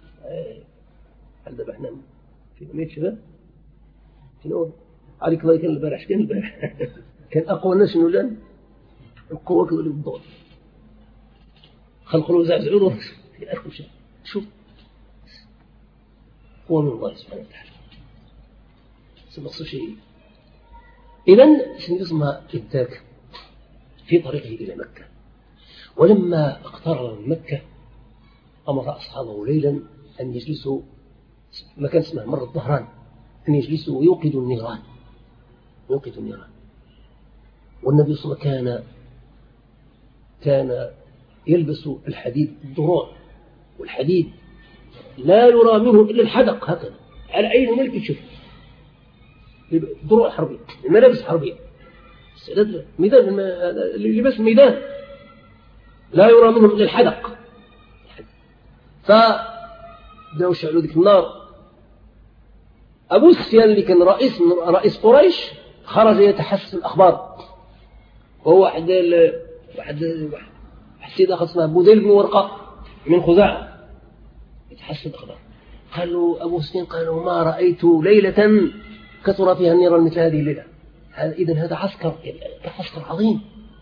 هل ذبحنا في ميت شباب شنو عليك الله كان البارح كان البارح كان أقوى الناس شنو لان القوة كذا بالضبط خلقوا زعزعون أركب شيء شوف هو من الله سبحانه وتعالى سنقص شيء. إذن اسمها فتاك في طريقه إلى مكة، ولما اقترب من مكة أمر أصحابه ليلا أن يجلسوا مكان اسمه مر الظهران، أن يجلسوا ويوقدوا النيران يوقدوا النيران. والنبي صلى الله عليه وسلم كان كان يلبس الحديد الضروع، والحديد لا يرى منه إلا الحدق هكذا على عين ملك يشوف ضروع حربية، الملابس حربية، ميدان لباس الميدان لا يرى منهم إلا الحدق. فبدأوا شعلوا ذيك النار. أبو سفيان اللي كان رئيس رئيس قريش خرج يتحسس الأخبار، وهو واحد واحد واحد سيد أخذ اسمه بوديل بن ورقة من خزاعة يتحسس الأخبار. قالوا أبو سفيان قالوا ما رأيت ليلة كثر فيها النيران مثل هذه الليلة. إذن هذا عسكر عسكر عظيم.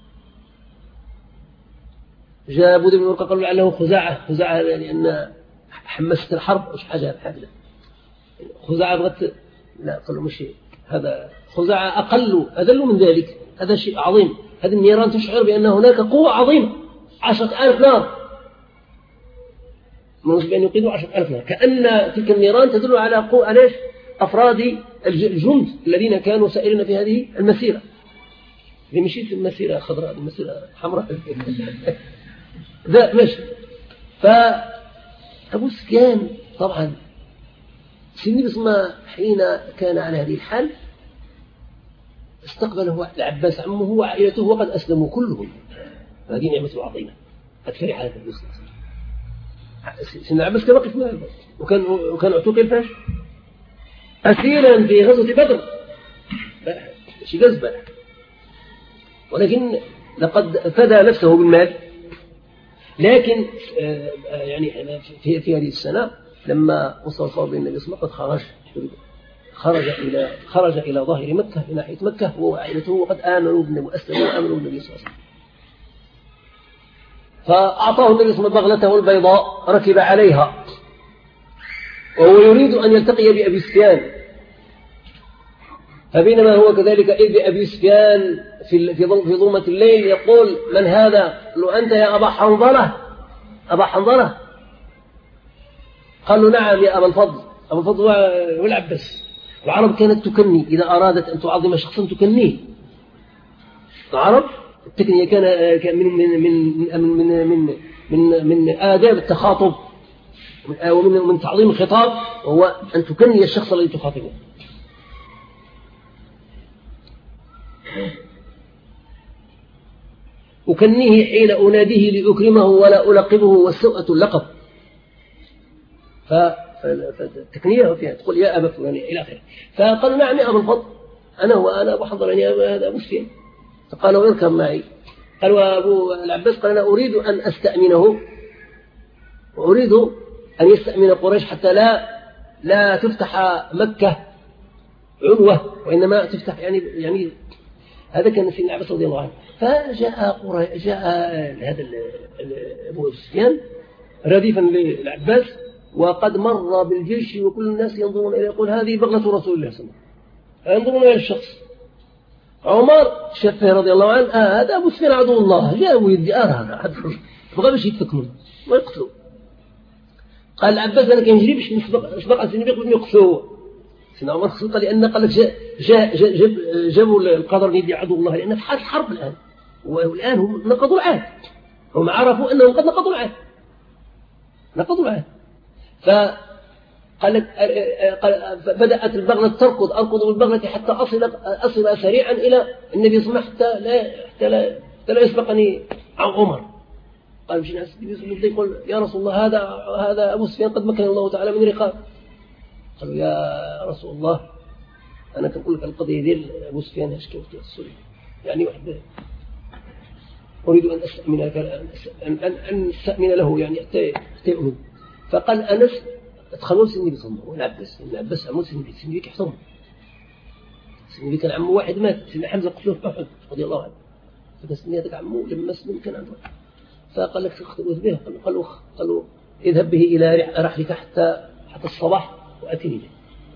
جاء بوديل بن ورقة قالوا لعله خزاعة خزاعة لأن حمست الحرب أو حاجة هكذا. خزاعة بغت لا قالوا مش هذا خزاعة أقل أذل من ذلك. هذا شيء عظيم. هذه النيران تشعر بأن هناك قوة عظيمة عشرة آلاف نار منذ بأن يقيدوا عشرة آلاف نار، كأن تلك النيران تدل على قوة عليش أفراد الجند الذين كانوا سائرين في هذه المسيرة. اللي مشيت المسيرة خضراء المسيرة حمراء ذا مشي. فأبو سفيان طبعا سيدنا بسمة حين كان على هذه الحال استقبله العباس عمه وعائلته وقد أسلموا كلهم. هذه نعمة عظيمة قد فرح هذا النبي صلى الله عليه وسلم. سيدنا العباس كان واقف معه وكان وكان اعتقل فاش أسيرا في غزوة بدر شيء قزبة، ولكن لقد فدى نفسه بالمال. لكن يعني في في هذه السنة لما وصل الخبر بأن النبي صلى الله عليه وسلم قد خرج خرج إلى خرج إلى ظاهر مكة في ناحية مكة هو وعائلته وقد آمنوا بالنبي وأسلموا وآمنوا بالنبي صلى الله عليه وسلم. فأعطاه النبي صلى الله عليه وسلم بغلته البيضاء ركب عليها وهو يريد أن يلتقي بأبي سفيان. فبينما هو كذلك إذ بأبي سفيان في في ظلمة الليل يقول من هذا؟ قال له أنت يا أبا حنظلة أبا حنظلة. قال له نعم يا أبا الفضل. أبا الفضل والعباس. العرب كانت تكني إذا أرادت أن تعظم شخصا تكنيه. العرب التكنية كان من من من من من من, من آداب التخاطب ومن من تعظيم الخطاب وهو أن تكني الشخص الذي تخاطبه. أكنيه حين أناديه لأكرمه ولا ألقبه والسوءة اللقب. فالتكنية فيها تقول يا أبا فلان إلى آخره. فقال نعم يا أبا الفضل أنا وأنا أبو حنظلة يعني هذا أبو سفيان. فقال اركب معي. قال وأبو العباس قال أنا أريد أن أستأمنه وأريد أن يستأمن قريش حتى لا لا تفتح مكة عنوة وإنما تفتح يعني يعني هذا كان سيدنا العباس رضي الله عنه. فجاء قري جاء هذا أبو سفيان رديفا للعباس وقد مر بالجيش وكل الناس ينظرون إليه يقول هذه بغلة رسول الله صلى الله عليه وسلم. ينظرون إلى الشخص. عمر شفه رضي الله عنه آه هذا أبو سفيان عدو الله جاءوا يدي آه هذا بغى باش يتفكمون ويقتلوا. قال العباس أنا كان يجري باش نسبق نسبق السنين يقبل يقتلوه. سيدنا عمر خصوصا لأن قال لك جاء جاء جاب جابوا القدر يدي عدو الله لأن في حال الحرب الآن والآن هم نقضوا العهد. هم عرفوا أنهم قد نقضوا العهد نقضوا العهد. فقال لك بدأت البغلة تركض أركض بالبغلة حتى أصل أصل سريعا إلى النبي صلى الله عليه وسلم حتى لا حتى لا حتى لا يسبقني عمر. قال مشينا النبي يقول يا رسول الله هذا هذا أبو سفيان قد مكن الله تعالى من رقاب. قالوا يا رسول الله أنا كنقول لك القضية ديال أبو سفيان اش كيف السوري يعني واحد أريد أن أستأمن أن أن أن أستأمن له يعني حتى حتى يؤمن. فقال أنس ادخلوا النبي صلى الله عليه وسلم والعباس العباس عمو النبي النبي كيحصلهم النبي كان عمو واحد مات سيدنا حمزة قتلوه في أحد رضي الله عنه. فكان هذاك عمو لما مسلم كان عنده. فقال لك تختلط به، قالوا قالوا اذهب به إلى رحلك حتى حتى الصباح وأتني به.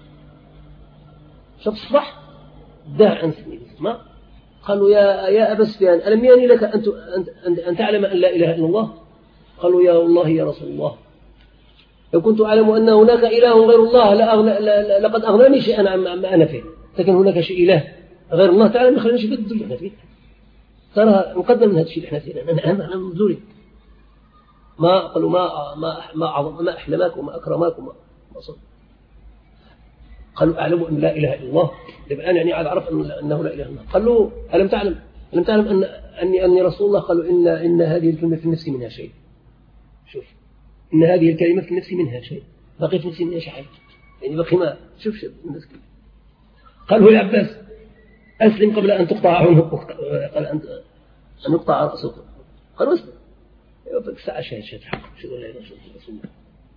شوف الصباح داع عن سنين ما قالوا يا يا أبا سفيان ألم يأن لك أن أن أن تعلم أن لا إله إلا الله؟ قالوا يا والله يا رسول الله لو كنت أعلم أن هناك إله غير الله لأغنى لقد أغناني شيئا عما أنا فيه، لكن هناك شيء إله غير الله تعالى ما خلينا شيء بدل إحنا فيه. ترى مقدم من هذا الشيء اللي إحنا فيه، أنا أنا أنا مزوري ما قالوا ما ما ما أعظم ما أحلماك وما أكرماك وما ما صدق. قالوا أعلم أن لا إله إلا الله، الآن يعني أعرف أنه لا إله إلا الله. قالوا ألم تعلم ألم تعلم أن أني أني رسول الله؟ قالوا إن إن هذه الكلمة في النفس منها شيء. شوف إن هذه الكلمة في النفس منها شيء، بقي في نفسي منها شيء يعني بقي ما شوف شوف الناس كده. قالوا يا عباس أسلم قبل أن تقطع عنقك، قال أن أن يقطع رأسك. قالوا أسلم يوفق ساعة شهد شهد حق شهد الله إله إلا الله.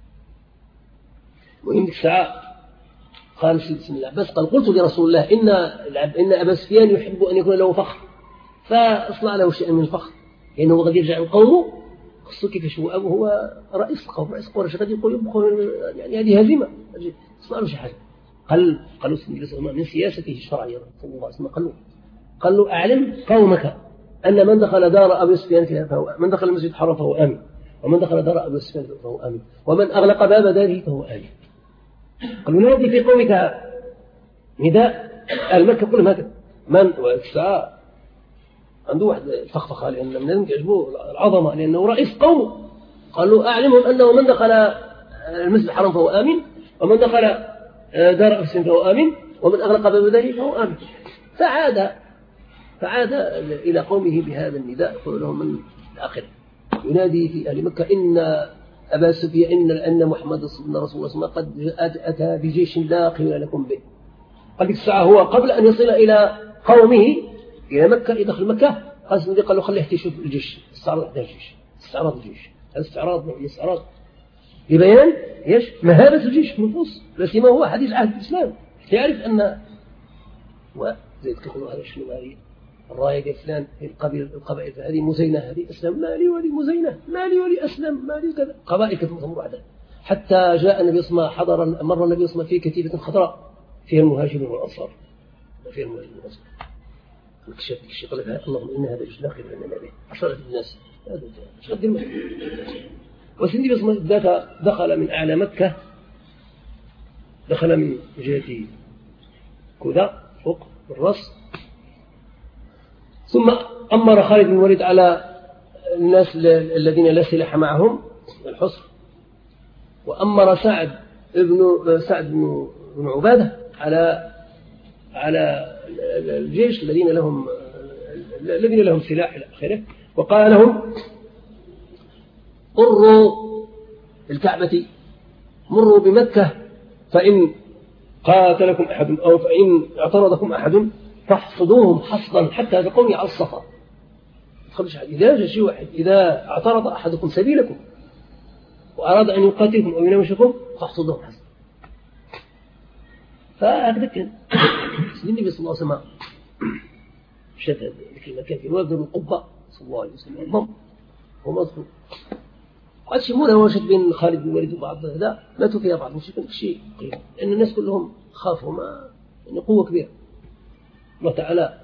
وإن الساعة قال بسم الله بس قال قلت لرسول الله إن إن أبا سفيان يحب أن يكون له فخر فأصنع له شيئا من الفخر لأنه يعني قد يرجع عن قومه خصوصا كيف هو أبوه هو رئيس القوم رئيس قريش قد يقول يعني هذه هزيمة أصنع له شيء حاجة. قال قالوا من سياسته الشرعية صلى الله عليه وسلم قالوا قالوا أعلم قومك أن من دخل دار أبي سفيان فهو من دخل المسجد الحرام فهو آمن، ومن دخل دار أبي سفيان فهو آمن، ومن أغلق باب داره فهو آمن. قالوا نادي في قومك نداء المكة كلهم هكذا من والساعة عنده واحد فخفخة لأن من لم يعجبه العظمة لأنه رئيس قوم. قالوا أعلمهم أنه من دخل المسجد الحرام فهو آمن، ومن دخل دار أبي سفيان فهو آمن، ومن أغلق باب داره فهو آمن. فعاد فعاد إلى قومه بهذا النداء يقول لهم من الآخر ينادي في أهل مكة إن أبا سفيان إن أن محمد رسول الله صلى الله عليه وسلم قد أتى بجيش لا قيل لكم به. قال الساعة هو قبل أن يصل إلى قومه إلى مكة يدخل مكة قال سيدي قالوا خليه يشوف الجيش استعراض هذا الجيش استعراض الجيش هذا استعراض من الاستعراض لبيان ايش مهابة الجيش نفوس التي ما هو حديث عهد الإسلام يعرف أن وزي تقولوا هذا شنو هذه الراية فلان القبيل القبائل هذه مزينة هذه أسلم مالي ولي مزينة مالي ولي أسلم مالي كذا قبائل كثيرة مرعدة حتى جاء النبي صلى الله عليه وسلم حضر مر النبي صلى الله عليه وسلم في كتيبة خضراء فيها المهاجرون والأنصار فيها المهاجرون والأنصار اكتشف الشيء قال لها اللهم إن هذا الجيش داخل لنا به عشرة الناس هذا ايش قد المسلم وسيدي بس ذاك دخل من أعلى مكة دخل من جهة كودا فوق الرأس ثم أمر خالد بن الوليد على الناس الذين لا سلاح معهم الحصر وأمر سعد ابن سعد بن عبادة على على الجيش الذين لهم الذين لهم سلاح إلى آخره وقال لهم مروا الكعبة مروا بمكة فإن قاتلكم أحد أو فإن اعترضكم أحد فاحصدوهم حصدا حتى تقوموا على الصفا. إذا جاء شيء واحد إذا اعترض أحدكم سبيلكم وأراد أن يقاتلكم أو يناوشكم فاحصدوهم حصدا. فهكذا كان النبي صلى الله عليه وسلم شهد ذلك المكان في وادي القبة صلى الله عليه وسلم الضم ومضفر وقد شمونا وشد بين خالد بن الوليد وبعض هذا ماتوا فيها بعض المشركين شيء قريب لأن الناس كلهم خافوا ما يعني قوة كبيرة الله تعالى.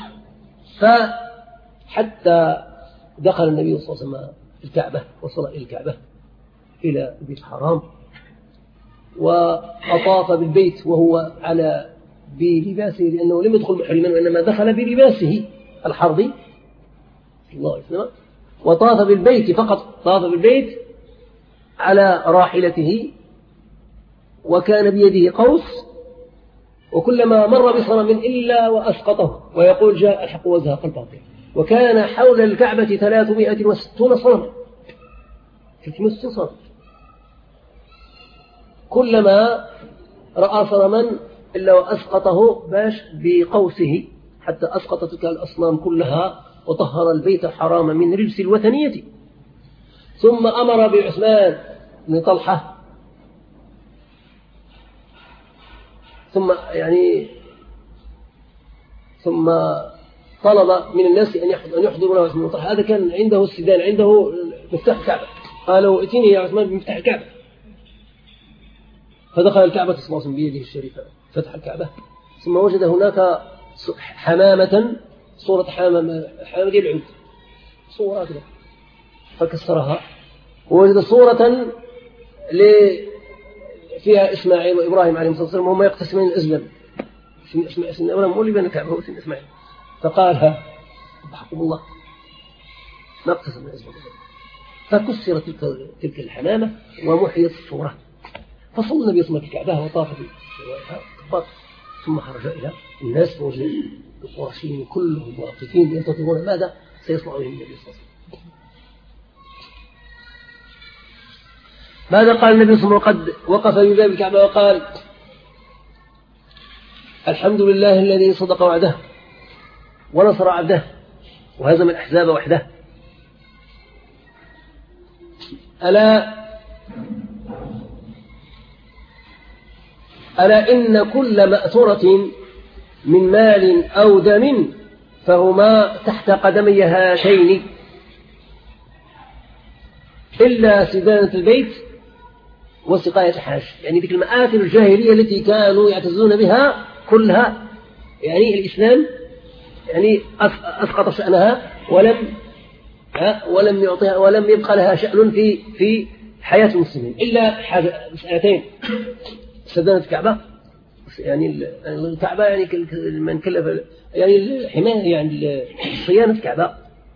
فحتى دخل النبي صلى الله عليه وسلم الكعبة وصل إلى الكعبة إلى البيت الحرام وأطاف بالبيت وهو على بلباسه لأنه لم يدخل محرما وإنما دخل بلباسه الحربي صلى الله عليه وسلم وطاف بالبيت فقط طاف بالبيت على راحلته وكان بيده قوس وكلما مر بصنم إلا وأسقطه ويقول جاء الحق وزهق الباطل وكان حول الكعبة ثلاثمائة وستون صنما ثلاثمائة وستين صنم كلما رأى صنما إلا وأسقطه باش بقوسه حتى أسقط تلك الأصنام كلها وطهر البيت الحرام من رجس الوثنية. ثم أمر بعثمان بن طلحة ثم يعني ثم طلب من الناس أن يحضروا أن يحضروا له عثمان بن طلحة. هذا كان عنده السدان، عنده مفتاح الكعبة. قالوا ائتني يا عثمان بمفتاح الكعبة. فدخل الكعبة صلى الله عليه وسلم بيده الشريفة، فتح الكعبة، ثم وجد هناك حمامة، صورة حمامة، حمامة دي العود، صورة كده، فكسرها، ووجد صورة فيها إسماعيل وإبراهيم عليهم الصلاة والسلام وهم يقتسمون الأزلم. سن إبراهيم مو اللي بين الكعبة، هو سن إسماعيل. فقالها ضحكم الله ما اقتسم الأزلم، فكسرت تلك, تلك الحمامة ومحيت الصورة. فصلى النبي صلى الله عليه وسلم في الكعبة وطاف في ثم خرج إلى الناس، ووجد القرشيين كلهم واقفين ينتظرون ماذا سيصنع بهم النبي صلى الله عليه وسلم. ماذا قال النبي صلى الله عليه وسلم؟ قد وقف بباب الكعبة وقال الحمد لله الذي صدق وعده ونصر عبده وهزم الأحزاب وحده. ألا ألا إن كل مأثرة من مال أو دم فهما تحت قدمي هاتين إلا سدانة البيت وسقاية الحاج. يعني ذيك المآثر الجاهلية التي كانوا يعتزون بها كلها، يعني الإسلام يعني أسقط شأنها ولم ولم يعطيها ولم يبقى لها شأن في في حياة المسلمين إلا حاجة مسألتين: سدانة الكعبة، يعني الكعبة يعني من كلف يعني الحماية يعني صيانة الكعبة.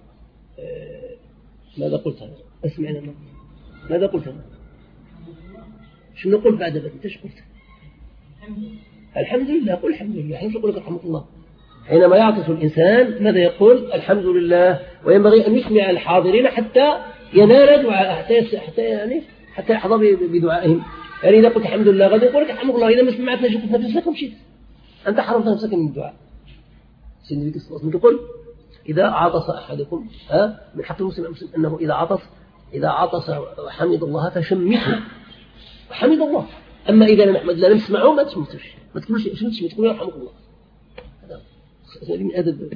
ماذا قلت هذا؟ اسمعنا ماذا قلت هذا؟ شنو قلت بعد ذلك؟ انت ايش قلت؟ الحمد لله. قل الحمد لله. حين يقول لك رحمة الله، حينما يعطس الإنسان ماذا يقول؟ الحمد لله. وينبغي أن يسمع الحاضرين حتى ينال دعاء، حتى حتى يعني حتى يحظى بدعائهم. يعني إذا قلت الحمد لله غدا يقول لك الحمد لله، إذا ما سمعت نجد نفسك ومشيت، أنت حرمت نفسك من الدعاء. سيدنا النبي صلى الله عليه وسلم يقول إذا عطس أحدكم، ها من حق المسلم المسلم أنه إذا عطس إذا عطس وحمد الله فشمته وحمد الله. أما إذا لم يحمد لا نسمعه ما تشمتش، ما تقولش شمتش، ما تقول يرحمك الله. هذا من أدب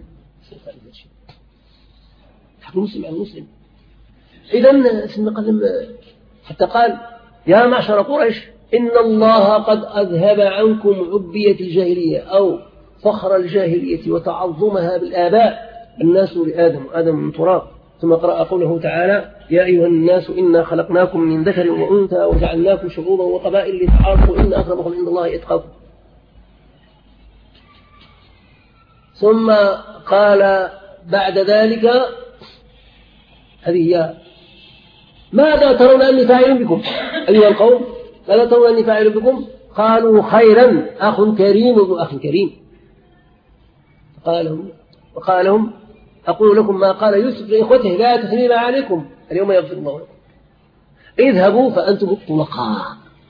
حق المسلم على المسلم. إذن سيدنا قال حتى قال يا معشر قريش إن الله قد أذهب عنكم عبية الجاهلية أو فخر الجاهلية وتعظمها بالآباء، الناس لآدم وآدم من تراب. ثم قرأ قوله تعالى يا أيها الناس إنا خلقناكم من ذكر وأنثى وجعلناكم شعوبا وقبائل لتعارفوا إن أكرمكم عند الله أتقاكم. ثم قال بعد ذلك هذه هي ماذا ترون أني فاعل بكم أيها القوم؟ ماذا ترون أني فاعل بكم؟ قالوا خيرا أخ كريم وابن أخ كريم. قالهم وقالهم أقول لكم ما قال يوسف لإخوته لا تثريب عليكم اليوم يغفر الله لكم اذهبوا فأنتم الطلقاء.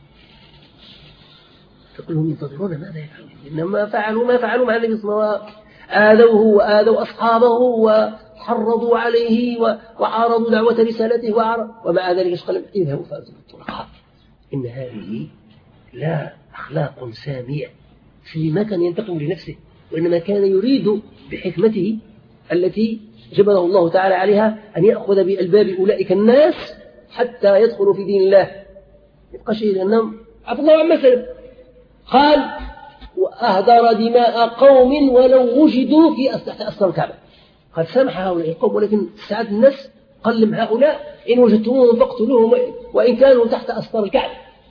فكلهم ينتظرون ماذا يفعلون، إنما فعلوا ما فعلوا مع النبي صلى الله عليه وسلم، آذوه وآذوا أصحابه وحرضوا عليه وعارضوا دعوة رسالته وعارض. ومع ذلك قال اذهبوا فأنتم الطلقاء. إن هذه لا أخلاق سامية فيما كان ينتقم لنفسه، وإنما كان يريد بحكمته التي جبله الله تعالى عليها أن يأخذ بألباب أولئك الناس حتى يدخلوا في دين الله. يبقى شيء لأنهم عفى الله عما سلم. قال وأهدر دماء قوم ولو وجدوا في تحت أسطر الكعبة. قد سامح هؤلاء القوم، ولكن ساعات الناس قلم هؤلاء إن وجدتموهم فاقتلوهم وإن كانوا تحت أسطر الكعبة.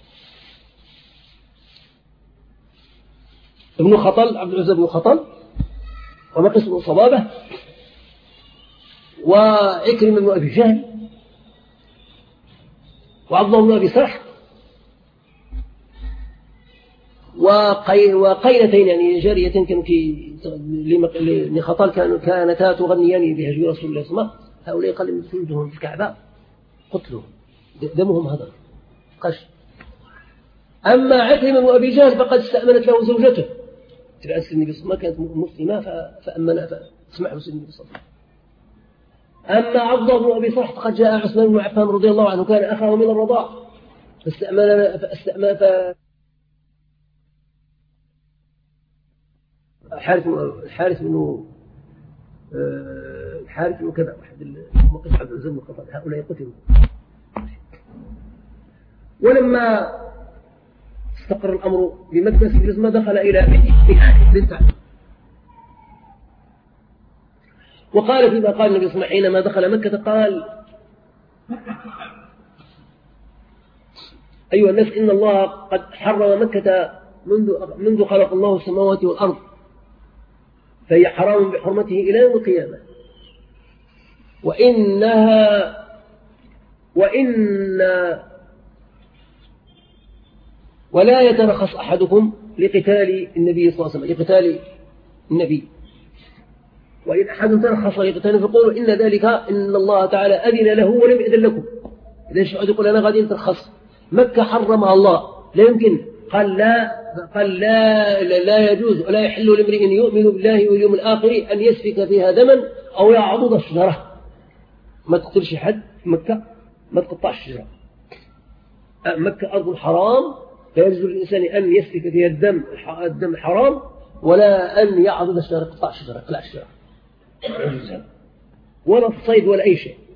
ابن خطل عبد العزى بن خطل ومقيس بن صبابة وعكرمة بن أبي جهل وعبد الله بن أبي سرح وقي وقينتين يعني جاريتين كانوا كي لخطال كانوا كانتا تغنيان بهجو رسول الله صلى الله عليه وسلم. هؤلاء قال جلدهم في الكعبة قتلهم دمهم هدر قش. أما عكرمة بن أبي جهل فقد استأمنت له زوجته تبع النبي صلى الله عليه وسلم، كانت مسلمة فأمنها فاسمح له النبي صلى الله عليه وسلم. أما عبد الله بن أبي سرح فقد جاء عثمان بن عفان رضي الله عنه كان أخاه من الرضاع فاستأمن فاستأمن ف الحارث الحارث بن الحارث وكذا واحد الموقف عبد العزيز بن قطان هؤلاء قتلوا. ولما استقر الأمر بمكة سيدنا ما دخل إلى بنت عمه وقال فيما قال النبي صلى الله عليه وسلم حينما دخل مكة قال أيها الناس إن الله قد حرم مكة منذ منذ خلق الله السماوات والأرض فهي حرام بحرمته إلى يوم القيامة وإنها وإن ولا يترخص أحدكم لقتال النبي صلى الله عليه وسلم لقتال النبي وإن أحد ترخص لقتال فقولوا إن ذلك إن الله تعالى أذن له ولم يأذن لكم. إذا شعود يقول أنا غادي ترخص مكة حرمها الله لا يمكن قال لا قال لا لا يجوز ولا يحل لامرئ يؤمن بالله واليوم الآخر أن يسفك فيها دما أو يعضد الشجرة. ما تقتلش حد مكة ما تقطعش الشجرة. مكة أرض حرام لا يجوز للإنسان أن يسفك فيها الدم الدم الحرام ولا أن يعضد الشجرة يقطع الشجرة يقلع الشجرة ولا الصيد ولا أي شيء.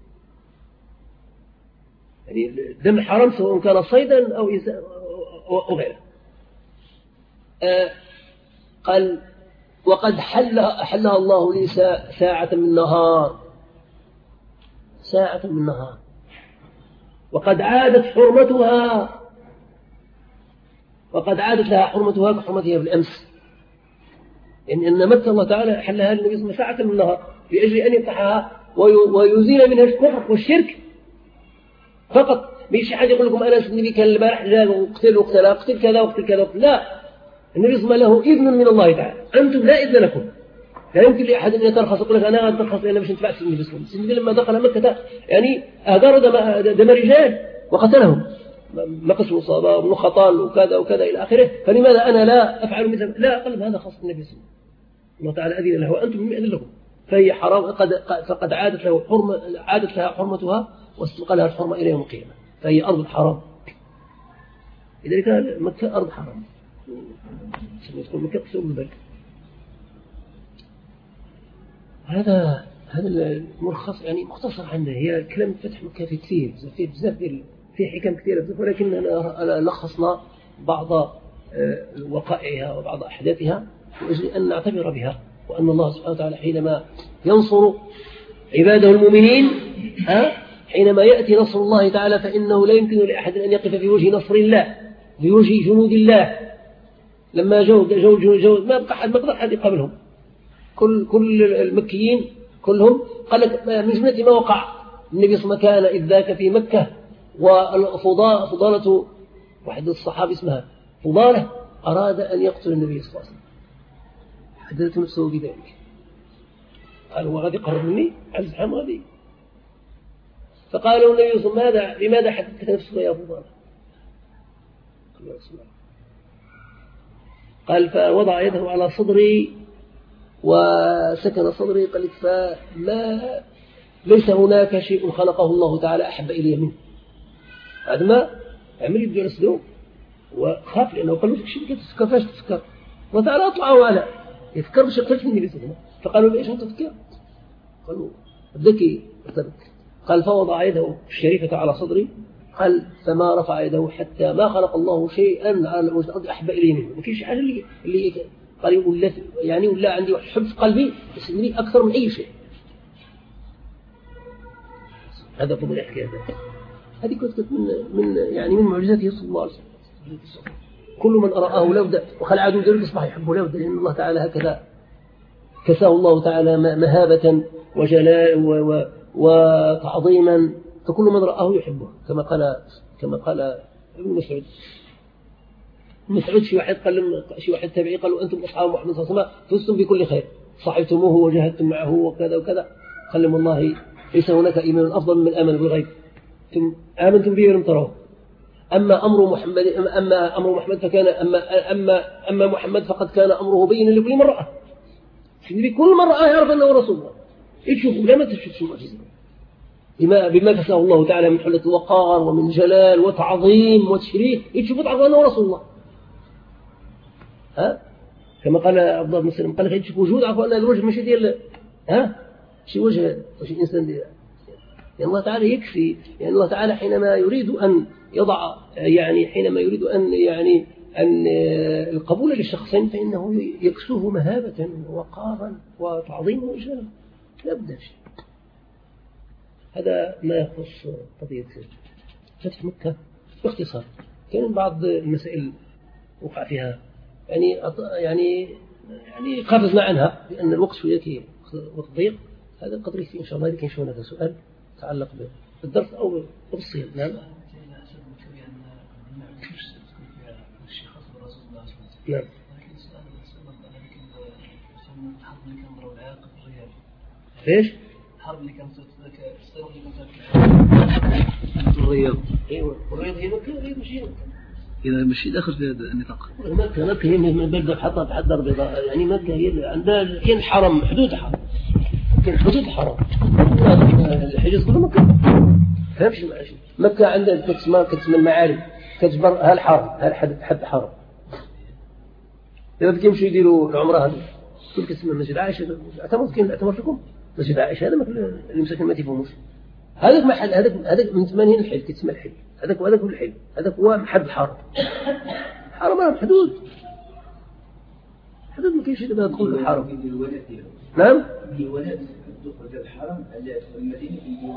يعني الدم حرام سواء كان صيدا أو أو غيره. آه قال وقد حلها أحلها الله لي ساعة من نهار ساعة من نهار وقد عادت حرمتها وقد عادت لها حرمتها كحرمتها بالأمس. يعني أن مكة الله تعالى حلها للنبي صلى الله عليه وسلم ساعة من النهار لأجل أن يفتحها ويزيل منها الكفر والشرك فقط. مش حد يقول لكم أنا النبي كان البارح جاء وقتل وقتل قتل كذا وقتل كذا لا. النبي صلى الله عليه وسلم له إذن من الله تعالى أنتم لا إذن لكم. لا يمكن لأحد أن يترخص يقول لك أنا أترخص لأن مش انتفعت في النبي صلى الله عليه وسلم. لما دخل مكة يعني أهدر دم, دم رجال وقتلهم نقص وصابة ونخطال وكذا وكذا إلى آخره. فلماذا أنا لا أفعل مثل لا قلب هذا خاص النبي صلى الله عليه وسلم. الله تعالى أذن له وأنتم لم يأذن لكم فهي حرام قد فقد عادت له حرمة عادت لها حرمتها واستقلها الحرمة إلى يوم القيامة فهي أرض حرام. لذلك مكة أرض حرام يقول مكة قصور البلد. هذا هذا الملخص يعني مختصر عنه. هي كلمة فتح مكة في كثير في بزاف في حكم كثيرة ولكن أنا لخصنا بعض وقائعها وبعض أحداثها لأجل أن نعتبر بها وأن الله سبحانه وتعالى حينما ينصر عباده المؤمنين حينما يأتي نصر الله تعالى فإنه لا يمكن لأحد أن يقف في وجه نصر الله في وجه جنود الله. لما جو جو جو, جو ما بقى حد ما قدر حد يقابلهم كل كل المكيين كلهم قال لك من جملة ما وقع النبي صلى الله عليه وسلم كان إذ ذاك في مكة وفضالة واحد الصحابي اسمها فضالة أراد أن يقتل النبي صلى الله عليه وسلم حدثت نفسه بذلك قال هو غادي قرب مني عز حام غادي. فقالوا النبي صلى الله عليه وسلم ماذا لماذا حدثت نفسه يا فضالة قال فوضع يده على صدري وسكن صدري قال فما ليس هناك شيء خلقه الله تعالى أحب إليه منه. بعد ما عمل يبدو رسله وخاف لأنه قال له شيء تفكر فاش تفكر وتعالى أطلعوا على يفكر بشيء قلت مني بسنة. فقالوا ليش أنت تفكر قالوا ذكي قال فوضع يده الشريفة على صدري قال فما رفع يده حتى ما خلق الله شيئا على وجه الأرض أحب إليه منه. ما فيش حاجة اللي اللي قال يقول يعني ولا عندي حب في قلبي يسمني أكثر من أي شيء. هذا طب الحكاية هذه كنت من من يعني من معجزاته صلى الله عليه وسلم. كل من رآه لودا وخل عدو ذلك أصبح يحبه لودا لأن الله تعالى هكذا كساه الله تعالى مهابة وجلال وتعظيما فكل من رآه يحبه كما قال كما قال ابن مسعود. مسعود شي واحد قال شي واحد تابعي قالوا أنتم أصحاب محمد صلى الله عليه وسلم فزتم بكل خير صحبتموه وجاهدتم معه وكذا وكذا قال لهم والله ليس هناك إيمان أفضل من الآمن بالغيب آمنتم به ولم تروه. أما أمر محمد أما أمر محمد فكان أما أما أما محمد فقد كان أمره بينا لكل من رأى. كل من رأى يعرف أنه رسول الله. يشوفوا لما تشوفوا معجزة بما بما كساه الله تعالى من حلة وقار ومن جلال وتعظيم وتشريف يشوفوا تعرف أنه رسول الله. ها كما قال عبد الله بن سلام قال لك يشوف وجود عرفوا أن الوجه ماشي ديال ها شي وجه وشي إنسان دي. يعني الله تعالى يكفي، يعني الله تعالى حينما يريد أن يضع يعني حينما يريد أن يعني أن القبول للشخصين فإنه يكسوه مهابة ووقارا وتعظيما وإجلالا لا بد شيء. هذا ما يخص قضية فتح مكة باختصار. كان بعض المسائل وقع فيها يعني يعني يعني قفزنا عنها لأن الوقت شوية وقت ضيق. هذا قدر فيه إن شاء الله لكن شو هذا سؤال يتعلق بالدرس أو بالصيام. نعم. نعم. ليش؟ الحرب اللي كانت الصيام اللي كانت الرياض. ايوه الرياض هي مكة غير مشي مكة. إذا مشي داخل في النطاق. مكة مكة هي من بلدة حطها تحت درب بيضاء يعني مكة هي عندها كين حرم حدود حرم كين حدود حرم الحجز كله مكة. فهمش ماشي مكة عندها كتسمى كتسمى المعالم كتجبر هالحرم هالحد حد حرم. إذا كيمشوا يديروا العمرة هذه كل كتسمى مسجد عائشة اعتمرت كين اعتمرت لكم مسجد عائشة هذا اللي مسكن ما تفهموش. هذاك محل هذاك هذاك من ثمانين الحل كتسمى الحل هذاك وهذاك هو الحل هذاك هو محل الحرم. حرم راه حدود حدود ما كاينش دابا تدخل الحرم. نعم الولاد الدخول ديال الحرم على المدينة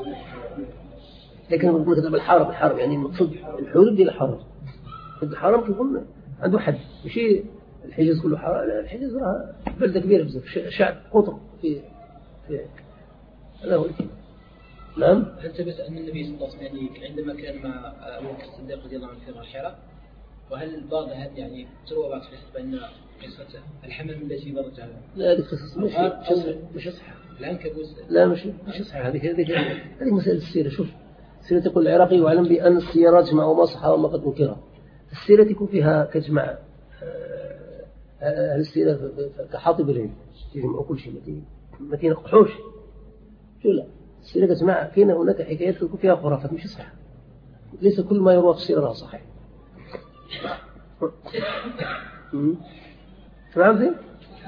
لكن نقول لك دابا الحرم الحرم يعني المقصود الحدود ديال الحرم. الحرم كيكون عنده حد ماشي الحجاز كله حرام. لا الحجاز راه بلدة كبيرة بزاف شعب قطر في في هذا هو الكلام. نعم. هل ثبت أن النبي صلى الله عليه وسلم يعني عندما كان مع أبو بكر الصديق رضي الله عنه في غار حراء وهل بعض هذه يعني تروى بعض القصص بأن قصة الحمل التي برزها؟ لا هذه قصص مش مش صح. العنكبوت لا مش مش صح. هذه هذه هذه مسألة السيرة. شوف السيرة تقول العراقي واعلم بأن السيارات تجمع ما صح وما قد نكر. السيرة تكون فيها كجمع السيرة كحاطب الليل تجمع كل شيء ما تنقحوش. شو لا السيرة تجمع كاين هناك حكايات تكون فيها خرافات مش صح. ليس كل ما يروى في السيرة صحيح. نعم زين.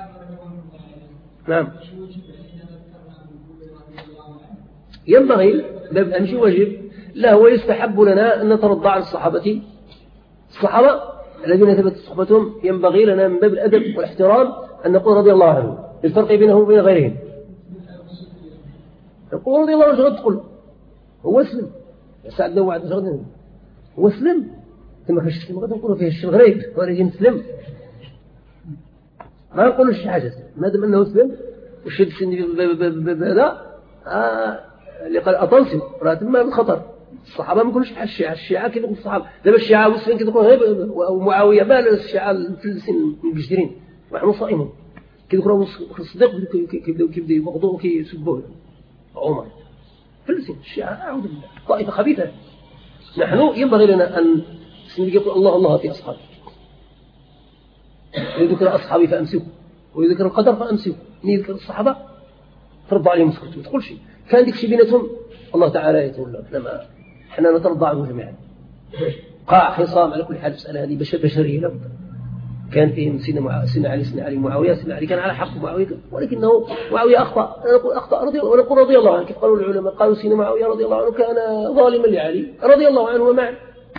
نعم ينبغي باب أمشي واجب لا هو يستحب لنا أن نترضى عن الصحابة الصحابة الذين ثبت صحبتهم ينبغي لنا من باب الأدب والاحترام أن نقول رضي الله عنه الفرق بينهم وبين غيرهم. نقول رضي الله عنه شغل تقول هو اسلم سعد لو وعد شغل هو اسلم ثم كاش تسلم غادي نقولوا فيه الشيء غريب ولا يجي نسلم ما نقولوا شي حاجة ما دام أنه اسلم وشد سن هذا اللي قال أطلسم راه تما بالخطر. الصحابة ما يكونوش بحال الشيعة. الشيعة كيف يقول الصحابة دابا الشيعة والسلين كيقولوا غير ومعاوية ما الشيعة المفلسين المجدرين ونحن صائمون كيذكروا الصديق كيبداو كيبداو يبغضوه وكيسبوه عمر فلسين الشيعة أعوذ بالله طائفة خبيثة. نحن ينبغي لنا أن يقول الله الله في أصحابي ويذكر أصحابي فأمسكوا ويذكر القدر فأمسكوا من يذكر الصحابة ترضى عليهم سكت ما تقول شيء كان ديك شي بيناتهم الله تعالى يتولى. إنما احنا نترضى عنهم جميعا. قاع خصام على كل حال مسألة هذه بشرية لا بد. كان فيهم سيدنا مع... سيدنا علي سيدنا علي معاوية سيدنا علي كان على حق معاوية ولكنه معاوية أخطأ. نقول أخطأ رضي الله ونقول رضي الله عنه كيف قالوا العلماء قالوا سيدنا معاوية رضي الله عنه كان ظالما لعلي رضي الله عنه ومعه.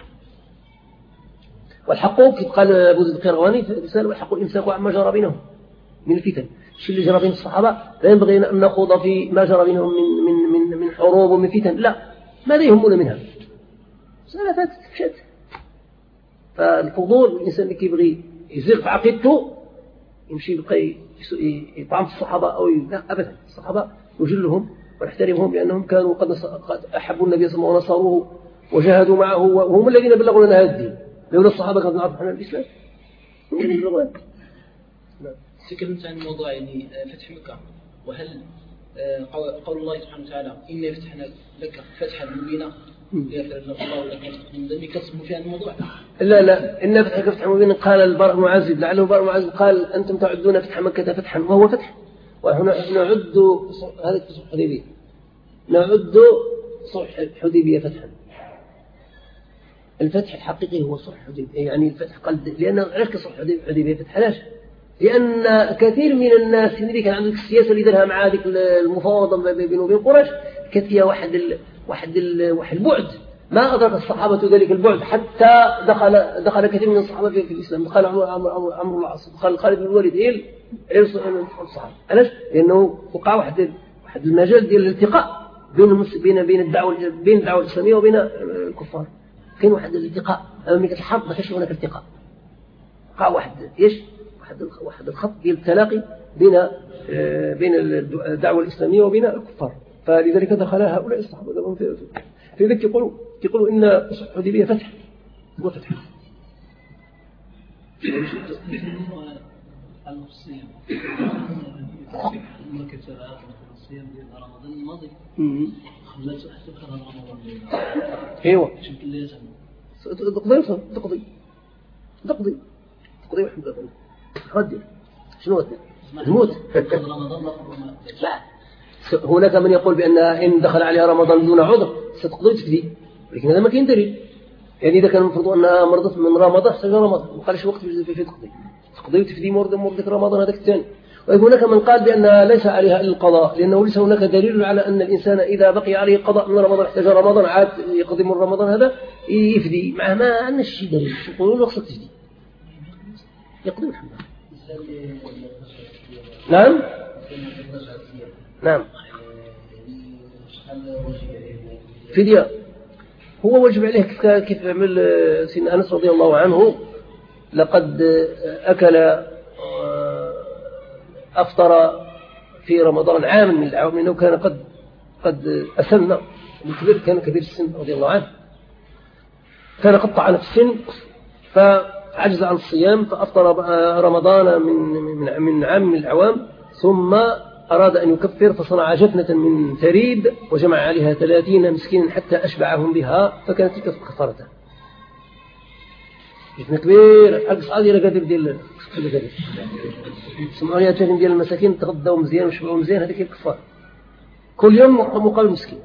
والحق كيف قال أبو زيد القيرواني في رسالة والحق الإمساك عما جرى بينهم من الفتن. الشيء اللي جرى بين الصحابة لا ينبغي أن نخوض في ما جرى بينهم من من من من حروب ومن فتن لا ماذا يهمنا منها مسألة فاتت مشات. فالفضول الإنسان اللي كيبغي يزيغ في عقيدته يمشي يبقى يطعم في الصحابة أو لا أبدا. الصحابة نجلهم ونحترمهم لأنهم كانوا قد أحبوا النبي صلى الله عليه وسلم ونصروه وجاهدوا معه وهم الذين بلغوا لنا هذا الدين. لولا الصحابة كانوا نعرف عن الإسلام هم الذين بلغوا لنا. تكلمت عن موضوع يعني فتح مكة وهل قول الله سبحانه وتعالى إنا فتحنا لك فتحا مبينا ليغفر الله لك من ذنبك تصبح في هذا الموضوع. لا لا إنا فتحك فتحا مبينا قال البراء بن عازب لعله البراء بن عازب قال أنتم تعدون فتح مكة فتحا وهو فتح ونحن نعد هذا صلح الحديبية نعد صلح الحديبية فتحا. الفتح الحقيقي هو صلح الحديبية يعني الفتح قلب لأن عرفت صلح الحديبية فتح لاش لأن كثير من الناس اللي كان عندك السياسة اللي دارها مع هذيك المفاوضة بينه وبين قريش كانت فيها واحد ال واحد ال واحد البعد ما أدرك الصحابة ذلك البعد حتى دخل دخل كثير من الصحابة في الإسلام. دخل عمرو عمرو عمرو العاص، دخل خالد بن الوليد، إيه الصحابة. علاش؟ لأنه وقع واحد واحد المجال ديال الالتقاء بين بين بين الدعوة بين الدعوة الإسلامية وبين الكفار. كان واحد الالتقاء أمام الحرب، ما كانش هناك التقاء. وقع واحد إيش؟ واحد واحد الخط ديال التلاقي بين بين الدعوة الإسلامية وبين الكفار. فلذلك دخل هؤلاء الصحابة في في ذلك يقولوا يقولوا إن الحديبية فتح هو فتح. رمضان الماضي خلص حسب رمضان. ايوه شفت اللي يسمى تقضي تقضي تقضي تقضي واحد من غادي شنو غادي الموت. لا هناك من يقول بأن إن دخل عليها رمضان دون عذر ستقضي تفدي، لكن هذا ما كاين دليل. يعني إذا كان المفروض أنها مرضت من رمضان حتى رمضان ما قالش وقت في في تقضي تقضي وتفدي مرض مرض رمضان هذاك الثاني. وهناك من قال بأن ليس عليها إلا القضاء، لأنه ليس هناك دليل على أن الإنسان إذا بقي عليه قضاء من رمضان احتاج رمضان عاد يقضي من رمضان هذا يفدي معه، ما عندنا شيء دليل. يقولون وقت تفدي يقضي الحمد لله. نعم نعم فدية هو واجب عليه كيف كيف عمل سيدنا أنس رضي الله عنه. لقد أكل أفطر في رمضان عاما من الأعوام لأنه كان قد قد أسن الكبير، كان كبير السن رضي الله عنه، كان قد طعن في السن فعجز عن الصيام فأفطر رمضان من من من عام من الأعوام، ثم أراد أن يكفر فصنع جفنة من ثريد وجمع عليها ثلاثين مسكينا حتى أشبعهم بها، فكانت تلك كفارته. جفنة كبير حق صعادي إلى قدر ديال قدر سمعوا لي ثلاثين ديال المساكين تغدوا مزيان وشبعوا مزيان، هذيك الكفار كل يوم مقابل مسكين.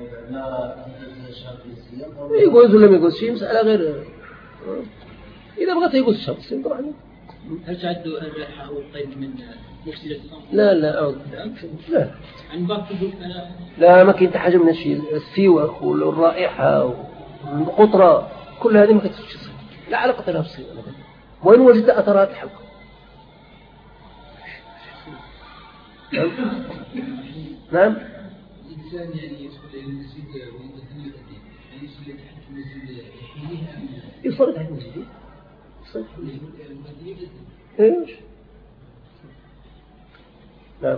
يجوز ولا ما يجوز شيء مسألة غير، إذا بغيت يجوز الشهر الصيام طبعا. هل تعدوا الرائحة أو الطيب من مفسدة الصوم؟ لا لا أعوذ لا عن بعض تقول أنا لا ما كاين حاجة من الشيء. السيوة والرائحة والقطرة كل هذه ما كتفش الصيام، لا علاقة لها بالصيام أبدا، وإن وجدت أثرات الحلقة. نعم الإنسان يعني يدخل إلى المسجد ويدخل الأدين يعني يصلي تحت المسجد يصلي تحت المسجد يصلي تحت المسجد إيش نعم.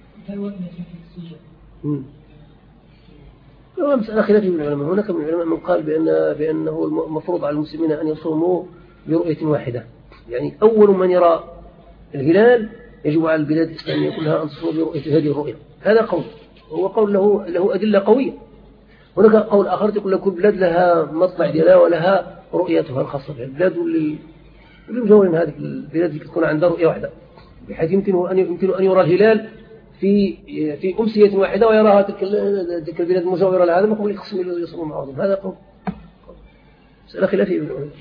هو مسألة خلافية من العلماء. هناك من العلماء من قال بأن بأنه المفروض على المسلمين أن يصوموا برؤية واحدة، يعني أول من يرى الهلال يجب على البلاد الإسلامية كلها أن تصوم برؤية هذه الرؤية. هذا قول، وهو قول له له أدلة قوية. هناك قول آخر يقول لك كل بلاد لها مطلع ديالها ولها رؤيتها الخاصة بها. البلاد اللي مجاورين هذه البلاد اللي تكون عندها رؤية واحدة بحيث يمكن أن يمكن أن يرى الهلال في في أمسية واحدة ويراها تلك تلك البلاد المجاورة لهذا ما هو يقسم يصوم معهم. هذا قول مسألة خلافية من العلماء.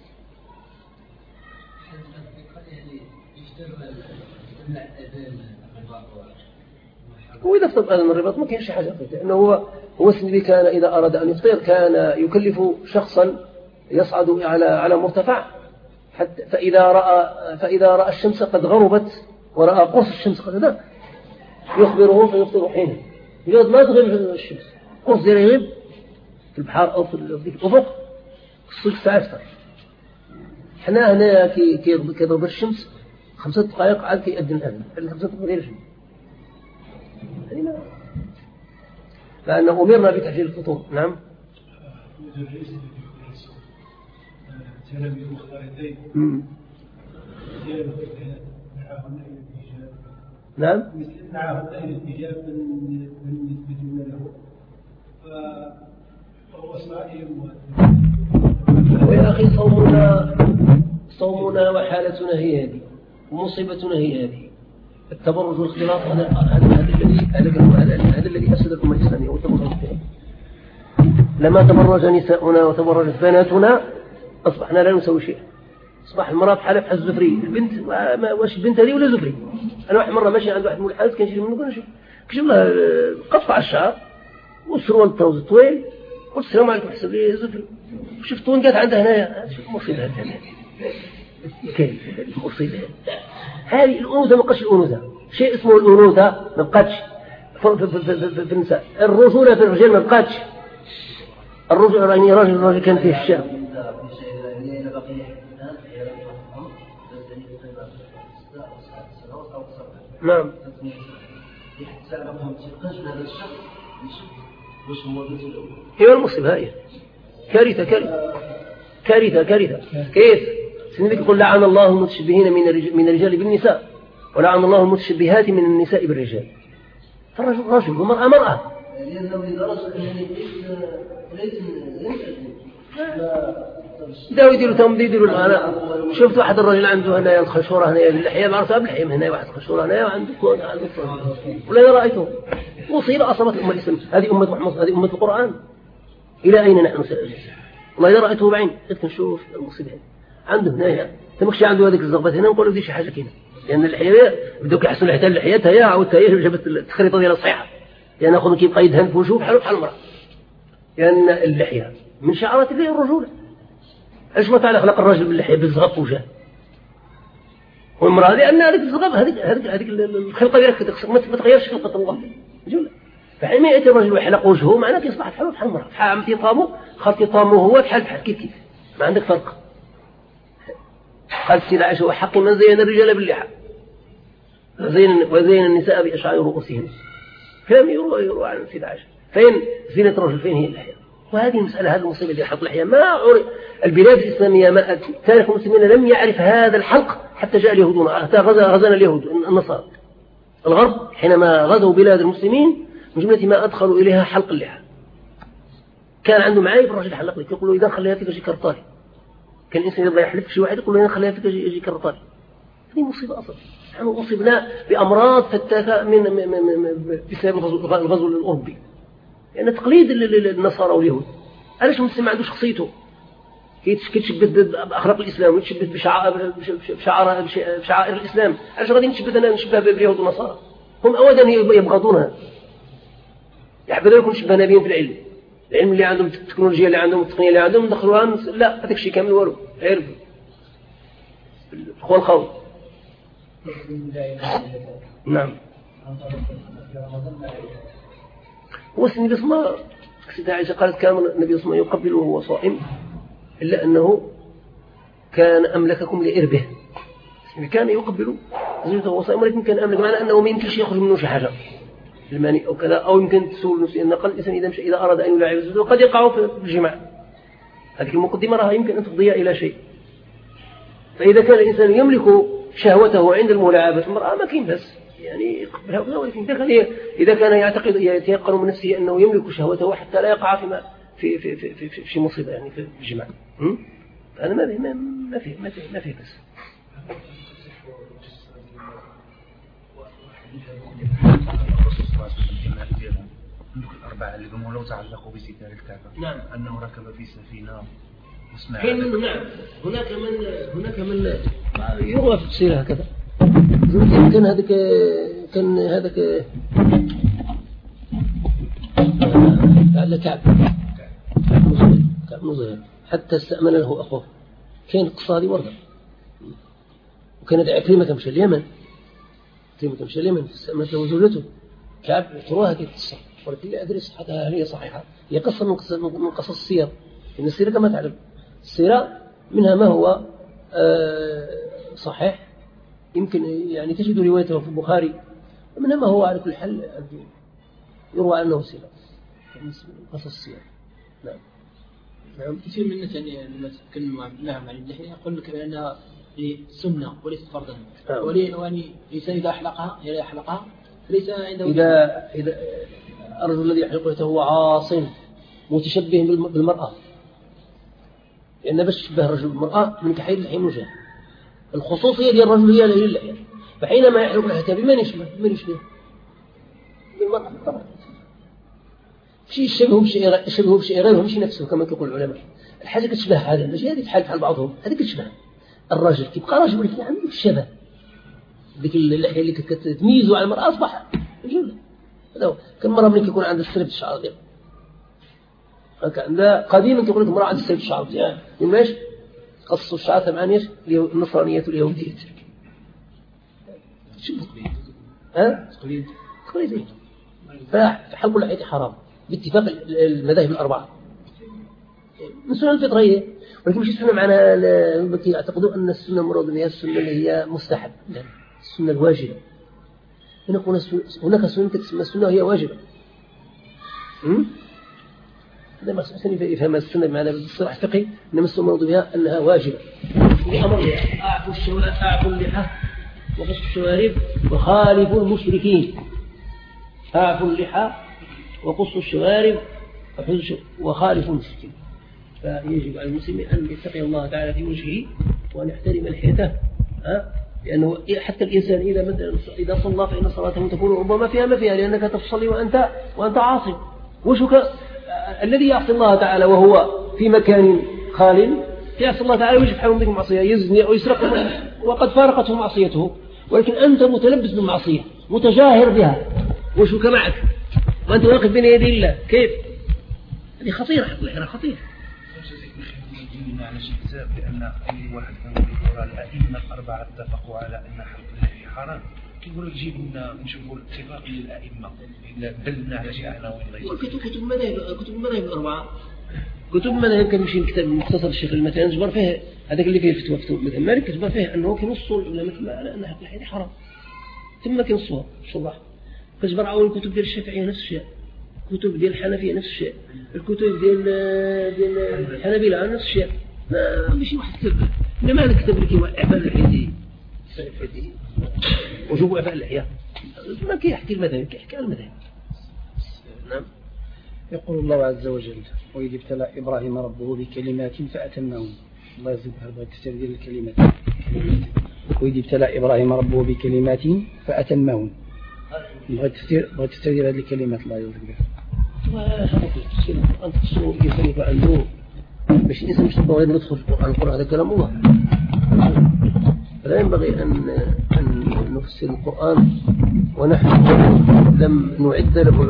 وإذا افترض أذان الرباط ما كاينش حاجة، لأنه هو هو السندي كان إذا أراد أن يفطر كان يكلف شخصا يصعد على على مرتفع حتى فإذا رأى فإذا رأى الشمس قد غربت ورأى قرص الشمس قد هذا يخبره فيفطر حينه. يقول ما تغيب الشمس قرص ديال يغيب في البحر أو في الأفق الصيف ساعة يفطر. حنا هنا كي كيضرب الشمس خمسة دقائق عاد كيأذن الأذان خمسة دقائق ديال الشمس. لأن أمرنا بتحجيل الفطور. نعم نعم معه دائرة الإجابة من يثبتون له فهو صائم. ويا أخي صومنا صومنا وحالتنا هي هذه ومصيبتنا هي هذه. التبرج والاختلاط هذا هذا الذي هذا الذي أفسد الأمة الإسلامية والتبرج. لما تبرج نساؤنا وتبرجت بناتنا أصبحنا لا نسوي شيء. أصبح المرأة بحالها بحال الزفري، البنت واش البنت هذه ولا زفري؟ أنا واحد مرة ماشي عند واحد من الحالات كنشري منه كنشوف كنشوف له قطع الشعر والسروال الطوز طويل، قلت السلام عليكم حسب لي زفري، شفت وين قالت عندها هنايا مصيبة هذه كيف مصيبة هذه الأنوثة ما بقاش الأنوثة، شيء اسمه الأنوثة ما بقاتش في النساء، الرجولة في الرجال ما بقاتش، الرجل يعني راجل راجل كان فيه الشام. نعم هي المصيبة هي كارثة كارثة كارثة كارثة كيف سنبيك يقول لعن الله المتشبهين من الرجال, من الرجال بالنساء ولعن الله المتشبهات من النساء بالرجال، فالرجل رجل والمرأة مرأة داو يديروا تم يديروا. أنا شفت واحد الرجل عنده هنا الخشورة هنا باللحية بعرفها باللحية هنا واحد خشورة هنا وعنده كون عنده ولا رأيته مصيبة أصابت الأمة الإسلام. هذه أمة محمد، هذه أمة القرآن، إلى أين نحن سنجلس؟ والله إذا رأيته بعين قلت نشوف المصيبة عنده هنا تمشي عنده هذيك الزغبات هنا ونقول له دي شي حاجة كذا، لأن اللحية بدوك يحسن الحياة اللحيتها يا عودتها هي جابت التخريطة ديالها صحيحة، يعني ناخذ كيف قيد هند وشوف حلو بحال المرأة، لأن يعني اللحية من شعارات الله الرجولة. ايش ما تعالى خلق الرجل باللحية بالزغب وجه والمرأة لأن هذيك الزغب هذيك هذيك هذيك الخلقة ديالك ما تغيرش خلقة الله جل. فحين يأتي الرجل ويحلق وجهه معناه يصبح حلو بحال المرأة، عم تيطامه خاطر يطامه هو بحال بحال كيف كيف ما عندك فرق. قال السيدة عائشة وحق من زين الرجال باللحى وزين وزين النساء بأشعار رؤوسهم، كلام يروى يروى عن السيدة عائشة. فين زينة الرجل فين هي اللحية؟ وهذه المسألة هذه المصيبة اللي حلق اللحية ما عرف البلاد الإسلامية ما تاريخ المسلمين لم يعرف هذا الحلق حتى جاء اليهود حتى غزا غزانا اليهود النصارى الغرب حينما غزوا بلاد المسلمين من جملة ما أدخلوا إليها حلق اللحى. كان عنده معايب الرجل حلق لك يقول له إذا خليها فيك أجي كرطاري، كان الإنسان يبغى يحلف شي واحد يقول له إذا خليها فيك أجي كرطاري. هذه مصيبة أصلا. نحن أصبنا بأمراض فتاكة من بسبب الغزو الأوروبي، لأن يعني تقليد النصارى واليهود. علاش المسلم ما عنده شخصيته كيتشبث بأخلاق الإسلام ويتشبث بشعائر بشعائر بشعائر الإسلام؟ علاش غادي نتشبث أنا نشبه باليهود والنصارى؟ هم أولا يبغضونها، يحبذوا يكونوا شبهنا بهم في العلم، العلم اللي عندهم التكنولوجيا اللي عندهم التقنية اللي عندهم ندخلوها لا هذاك الشيء كامل والو غير الأخوة الخوف. نعم هو النبي صلى الله عليه وسلم السيدة عائشة قالت كان النبي صلى الله عليه وسلم يقبل وهو صائم إلا أنه كان أملككم لإربه، كان يقبل زوجته وهو صائم ولكن كان أملك، معنى أنه ما يمكنش يخرج منه شي حاجة الماني أو كذا، أو يمكن تسول نفسه أن قال الإنسان إذا مشى إذا أراد أن يلاعب زوجته قد يقع في الجماع، هذه المقدمة راها يمكن أن تفضي إلى شيء. فإذا كان الإنسان يملك شهوته عند الملاعبة المرأة ما كاين بس يعني يقبلها ولا، ولكن إذا كان إذا كان يعتقد يتيقن من نفسه أنه يملك شهوته حتى لا يقع في في في في في, في, في مصيبة يعني في الجماع، هذا ما ما ما فيه ما فيه ما فيه بس. الأربعة اللي قاموا لو تعلقوا بستار الكعبة، نعم أنه ركب في سفينة وسمع حين منه. نعم هناك من هناك من يروى في السيرة هكذا كان هذاك كان هذاك على كعب كعب مزهر حتى استأمن له أخوه، كان اقتصادي وردة، وكانت عكرمة تمشي اليمن عكرمة تمشي اليمن استأمنت له زوجته كعب. تروى هذه القصة ولكن لا أدري صحتها هل هي صحيحة، هي قصة من قصص من قصص السير، إن السيرة كما تعلم السيرة منها ما هو صحيح يمكن يعني تجد روايته في البخاري، ومنها ما هو على كل حال يروى عنه سيرة قصص السير. نعم نعم كثير من الناس يعني لما تتكلم معهم عن اللحية يقول لك بأنها سنة وليست فرضا، ولي الإنسان إذا أحلقها إذا أحلقها ليس عنده إذا إذا الرجل الذي يحلقه هو عاص متشبه بالمرأة، لأن باش تشبه الرجل بالمرأة من كحيل الحين وجه الخصوصية ديال الرجل هي للحية، فحينما يحلق لحيته بمن يشبه بمن يشبه بالمرأة طبعا شيء يشبهه بشيء يشبهه بشيء غيره مش نفسه كما يقول العلماء. الحاجة كتشبه هذا ماشي هذه تحال بحال بعضهم، هذه كتشبه الرجل كيبقى رجل ولكن عنده الشبه، ديك اللحية اللي كتميزه على المرأة أصبح رجل. هذا هو. كالمرأة ملي كيكون عندها السرب الشعر ديالها عندها قديما كيقول لك المرأة عندها السرب الشعر ديالها لماش قصوا الشعر ثمانية النصرانية واليهودية. ها؟ تقليد. فحلق اللحية حرام باتفاق المذاهب الأربعة من سنة الفطرية، ولكن مش السنة معنا يعتقدون أن السنة مراد بها السنة اللي هي مستحب، يعني السنة الواجبة. هناك سنة تسمى السنة هي واجبة. هذا ما سنة يفهم السنة بمعنى بالصلاح الفقهي، إنما السنة مراد بها أنها واجبة. أمر بها أعفوا الشوارب أعفوا اللحى وقصوا الشوارب وخالفوا المشركين. أعفوا اللحى وقصوا الشوارب وخالفوا المشركين. فيجب على المسلم أن يتقي الله تعالى في وجهه وأن يحترم لحيته، ها؟ لأنه حتى الإنسان إذا مثلا إذا صلى فإن صلاته تكون ربما فيها ما فيها، لأنك تصلي وأنت وأنت عاصي. وشك الذي يعصي الله تعالى وهو في مكان خال يعصي الله تعالى ويجب حرم ذلك المعصية، يزني أو يسرق وقد فارقته معصيته، ولكن أنت متلبس بالمعصية متجاهر بها وشك معك وأنت واقف بين يدي الله، كيف؟ هذه خطيرة، حقيقة خطيرة. على شيء كتاب لأن أي واحد كان يقول الأئمة الأربعة اتفقوا على أن حلق اللحية حرام، كيقولوا تجيب لنا نشوفوا الاتفاق للأئمة إلا دلنا على شيء عناوين غير. كتب كتب المذاهب كتب المذاهب الأربعة كتب المذاهب كنمشي نكتب مختصر الشيخ المتين نجبر فيه هذاك اللي فيه الفتوى فتوى مثلا مالك كتب فيه أنه كينصوا العلماء على أن حلق اللحية حرام، ثم كينصوها الشرح. كتجبر أول كتب ديال الشافعية نفس الشيء، كتب ديال الحنفية نفس الشيء، الكتب ديال ديال الحنابلة نفس الشيء. ما ماشي واحد كتب، إنما أنا كتب لك يوقع بال الحياة وجوب عباء الحياة ما كيحكي المذاهب كيحكي المذاهب. نعم. يقول الله عز وجل: وإذ ابتلى إبراهيم ربه بكلمات فأتمهن. الله يزيد هذا التفسير ديال الكلمات. وإذ ابتلى إبراهيم ربه بكلمات فأتمهن. بغيت تفسير بغيت تفسير هذه الكلمات الله يرضيك بها. أنت تصور الإنسان يبقى عنده باش الإنسان مش يبغى يدخل في القرآن، القرآن هذا كلام الله، فلا ينبغي أن أن نفسر القرآن ونحن لم نعد له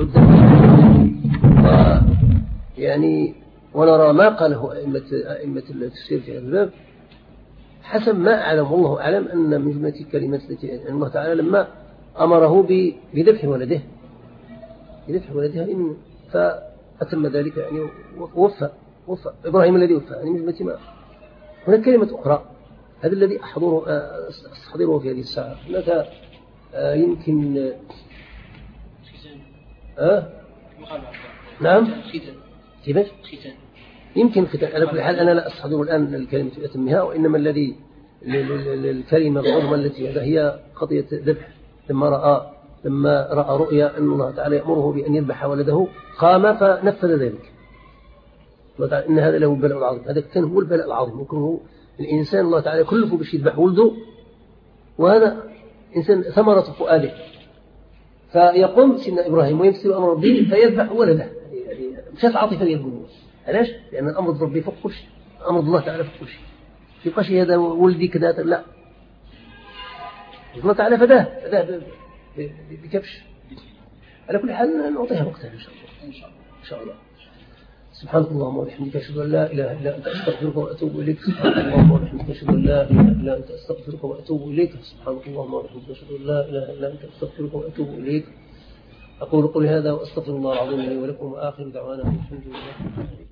عدة، ويعني ونرى ما قاله أئمة أئمة التفسير في هذا الباب حسب ما أعلم والله أعلم أن من جملة الكلمات التي يعني الله تعالى لما أمره بذبح ولده بذبح ولدها إن فأتم ذلك يعني ووفى وفى إبراهيم الذي وفى يعني من جملة ما. هناك كلمة أخرى هذا الذي أحضره أستحضره في هذه الساعة. هناك يمكن أه؟ نعم كيف يمكن ختان. على كل حال أنا لا أستحضر الآن الكلمة أتمها، وإنما الذي الكلمة العظمى التي هي قضية ذبح. لما رأى لما رأى رؤيا أن الله تعالى يأمره بأن يذبح ولده قام فنفذ ذلك. إن هذا له البلاء العظيم، هذا كان هو البلاء العظيم، وكان الإنسان الله تعالى كلفه باش يذبح ولده، وهذا إنسان ثمرة فؤاده، فيقوم سيدنا إبراهيم ويمثل أمر ربه فيذبح ولده. مشات عاطفة يقول علاش؟ لأن الأمر ربي فوق كل شيء، أمر الله تعالى فوق كل شيء. في قشي هذا ولدي كذا لا، الله تعالى فداه فداه بكبش. على كل حال نعطيها وقتها إن شاء الله إن شاء الله. سبحانك اللهم وبحمدك أشهد أن لا إله إلا أنت أستغفرك وأتوب إليك. سبحانك اللهم وبحمدك أشهد أن لا إله إلا أنت أستغفرك وأتوب إليك. سبحانك اللهم وبحمدك أشهد أن لا إله إلا أنت أستغفرك وأتوب إليك. أقول قولي هذا وأستغفر الله العظيم لي ولكم، وآخر دعوانا الحمد لله.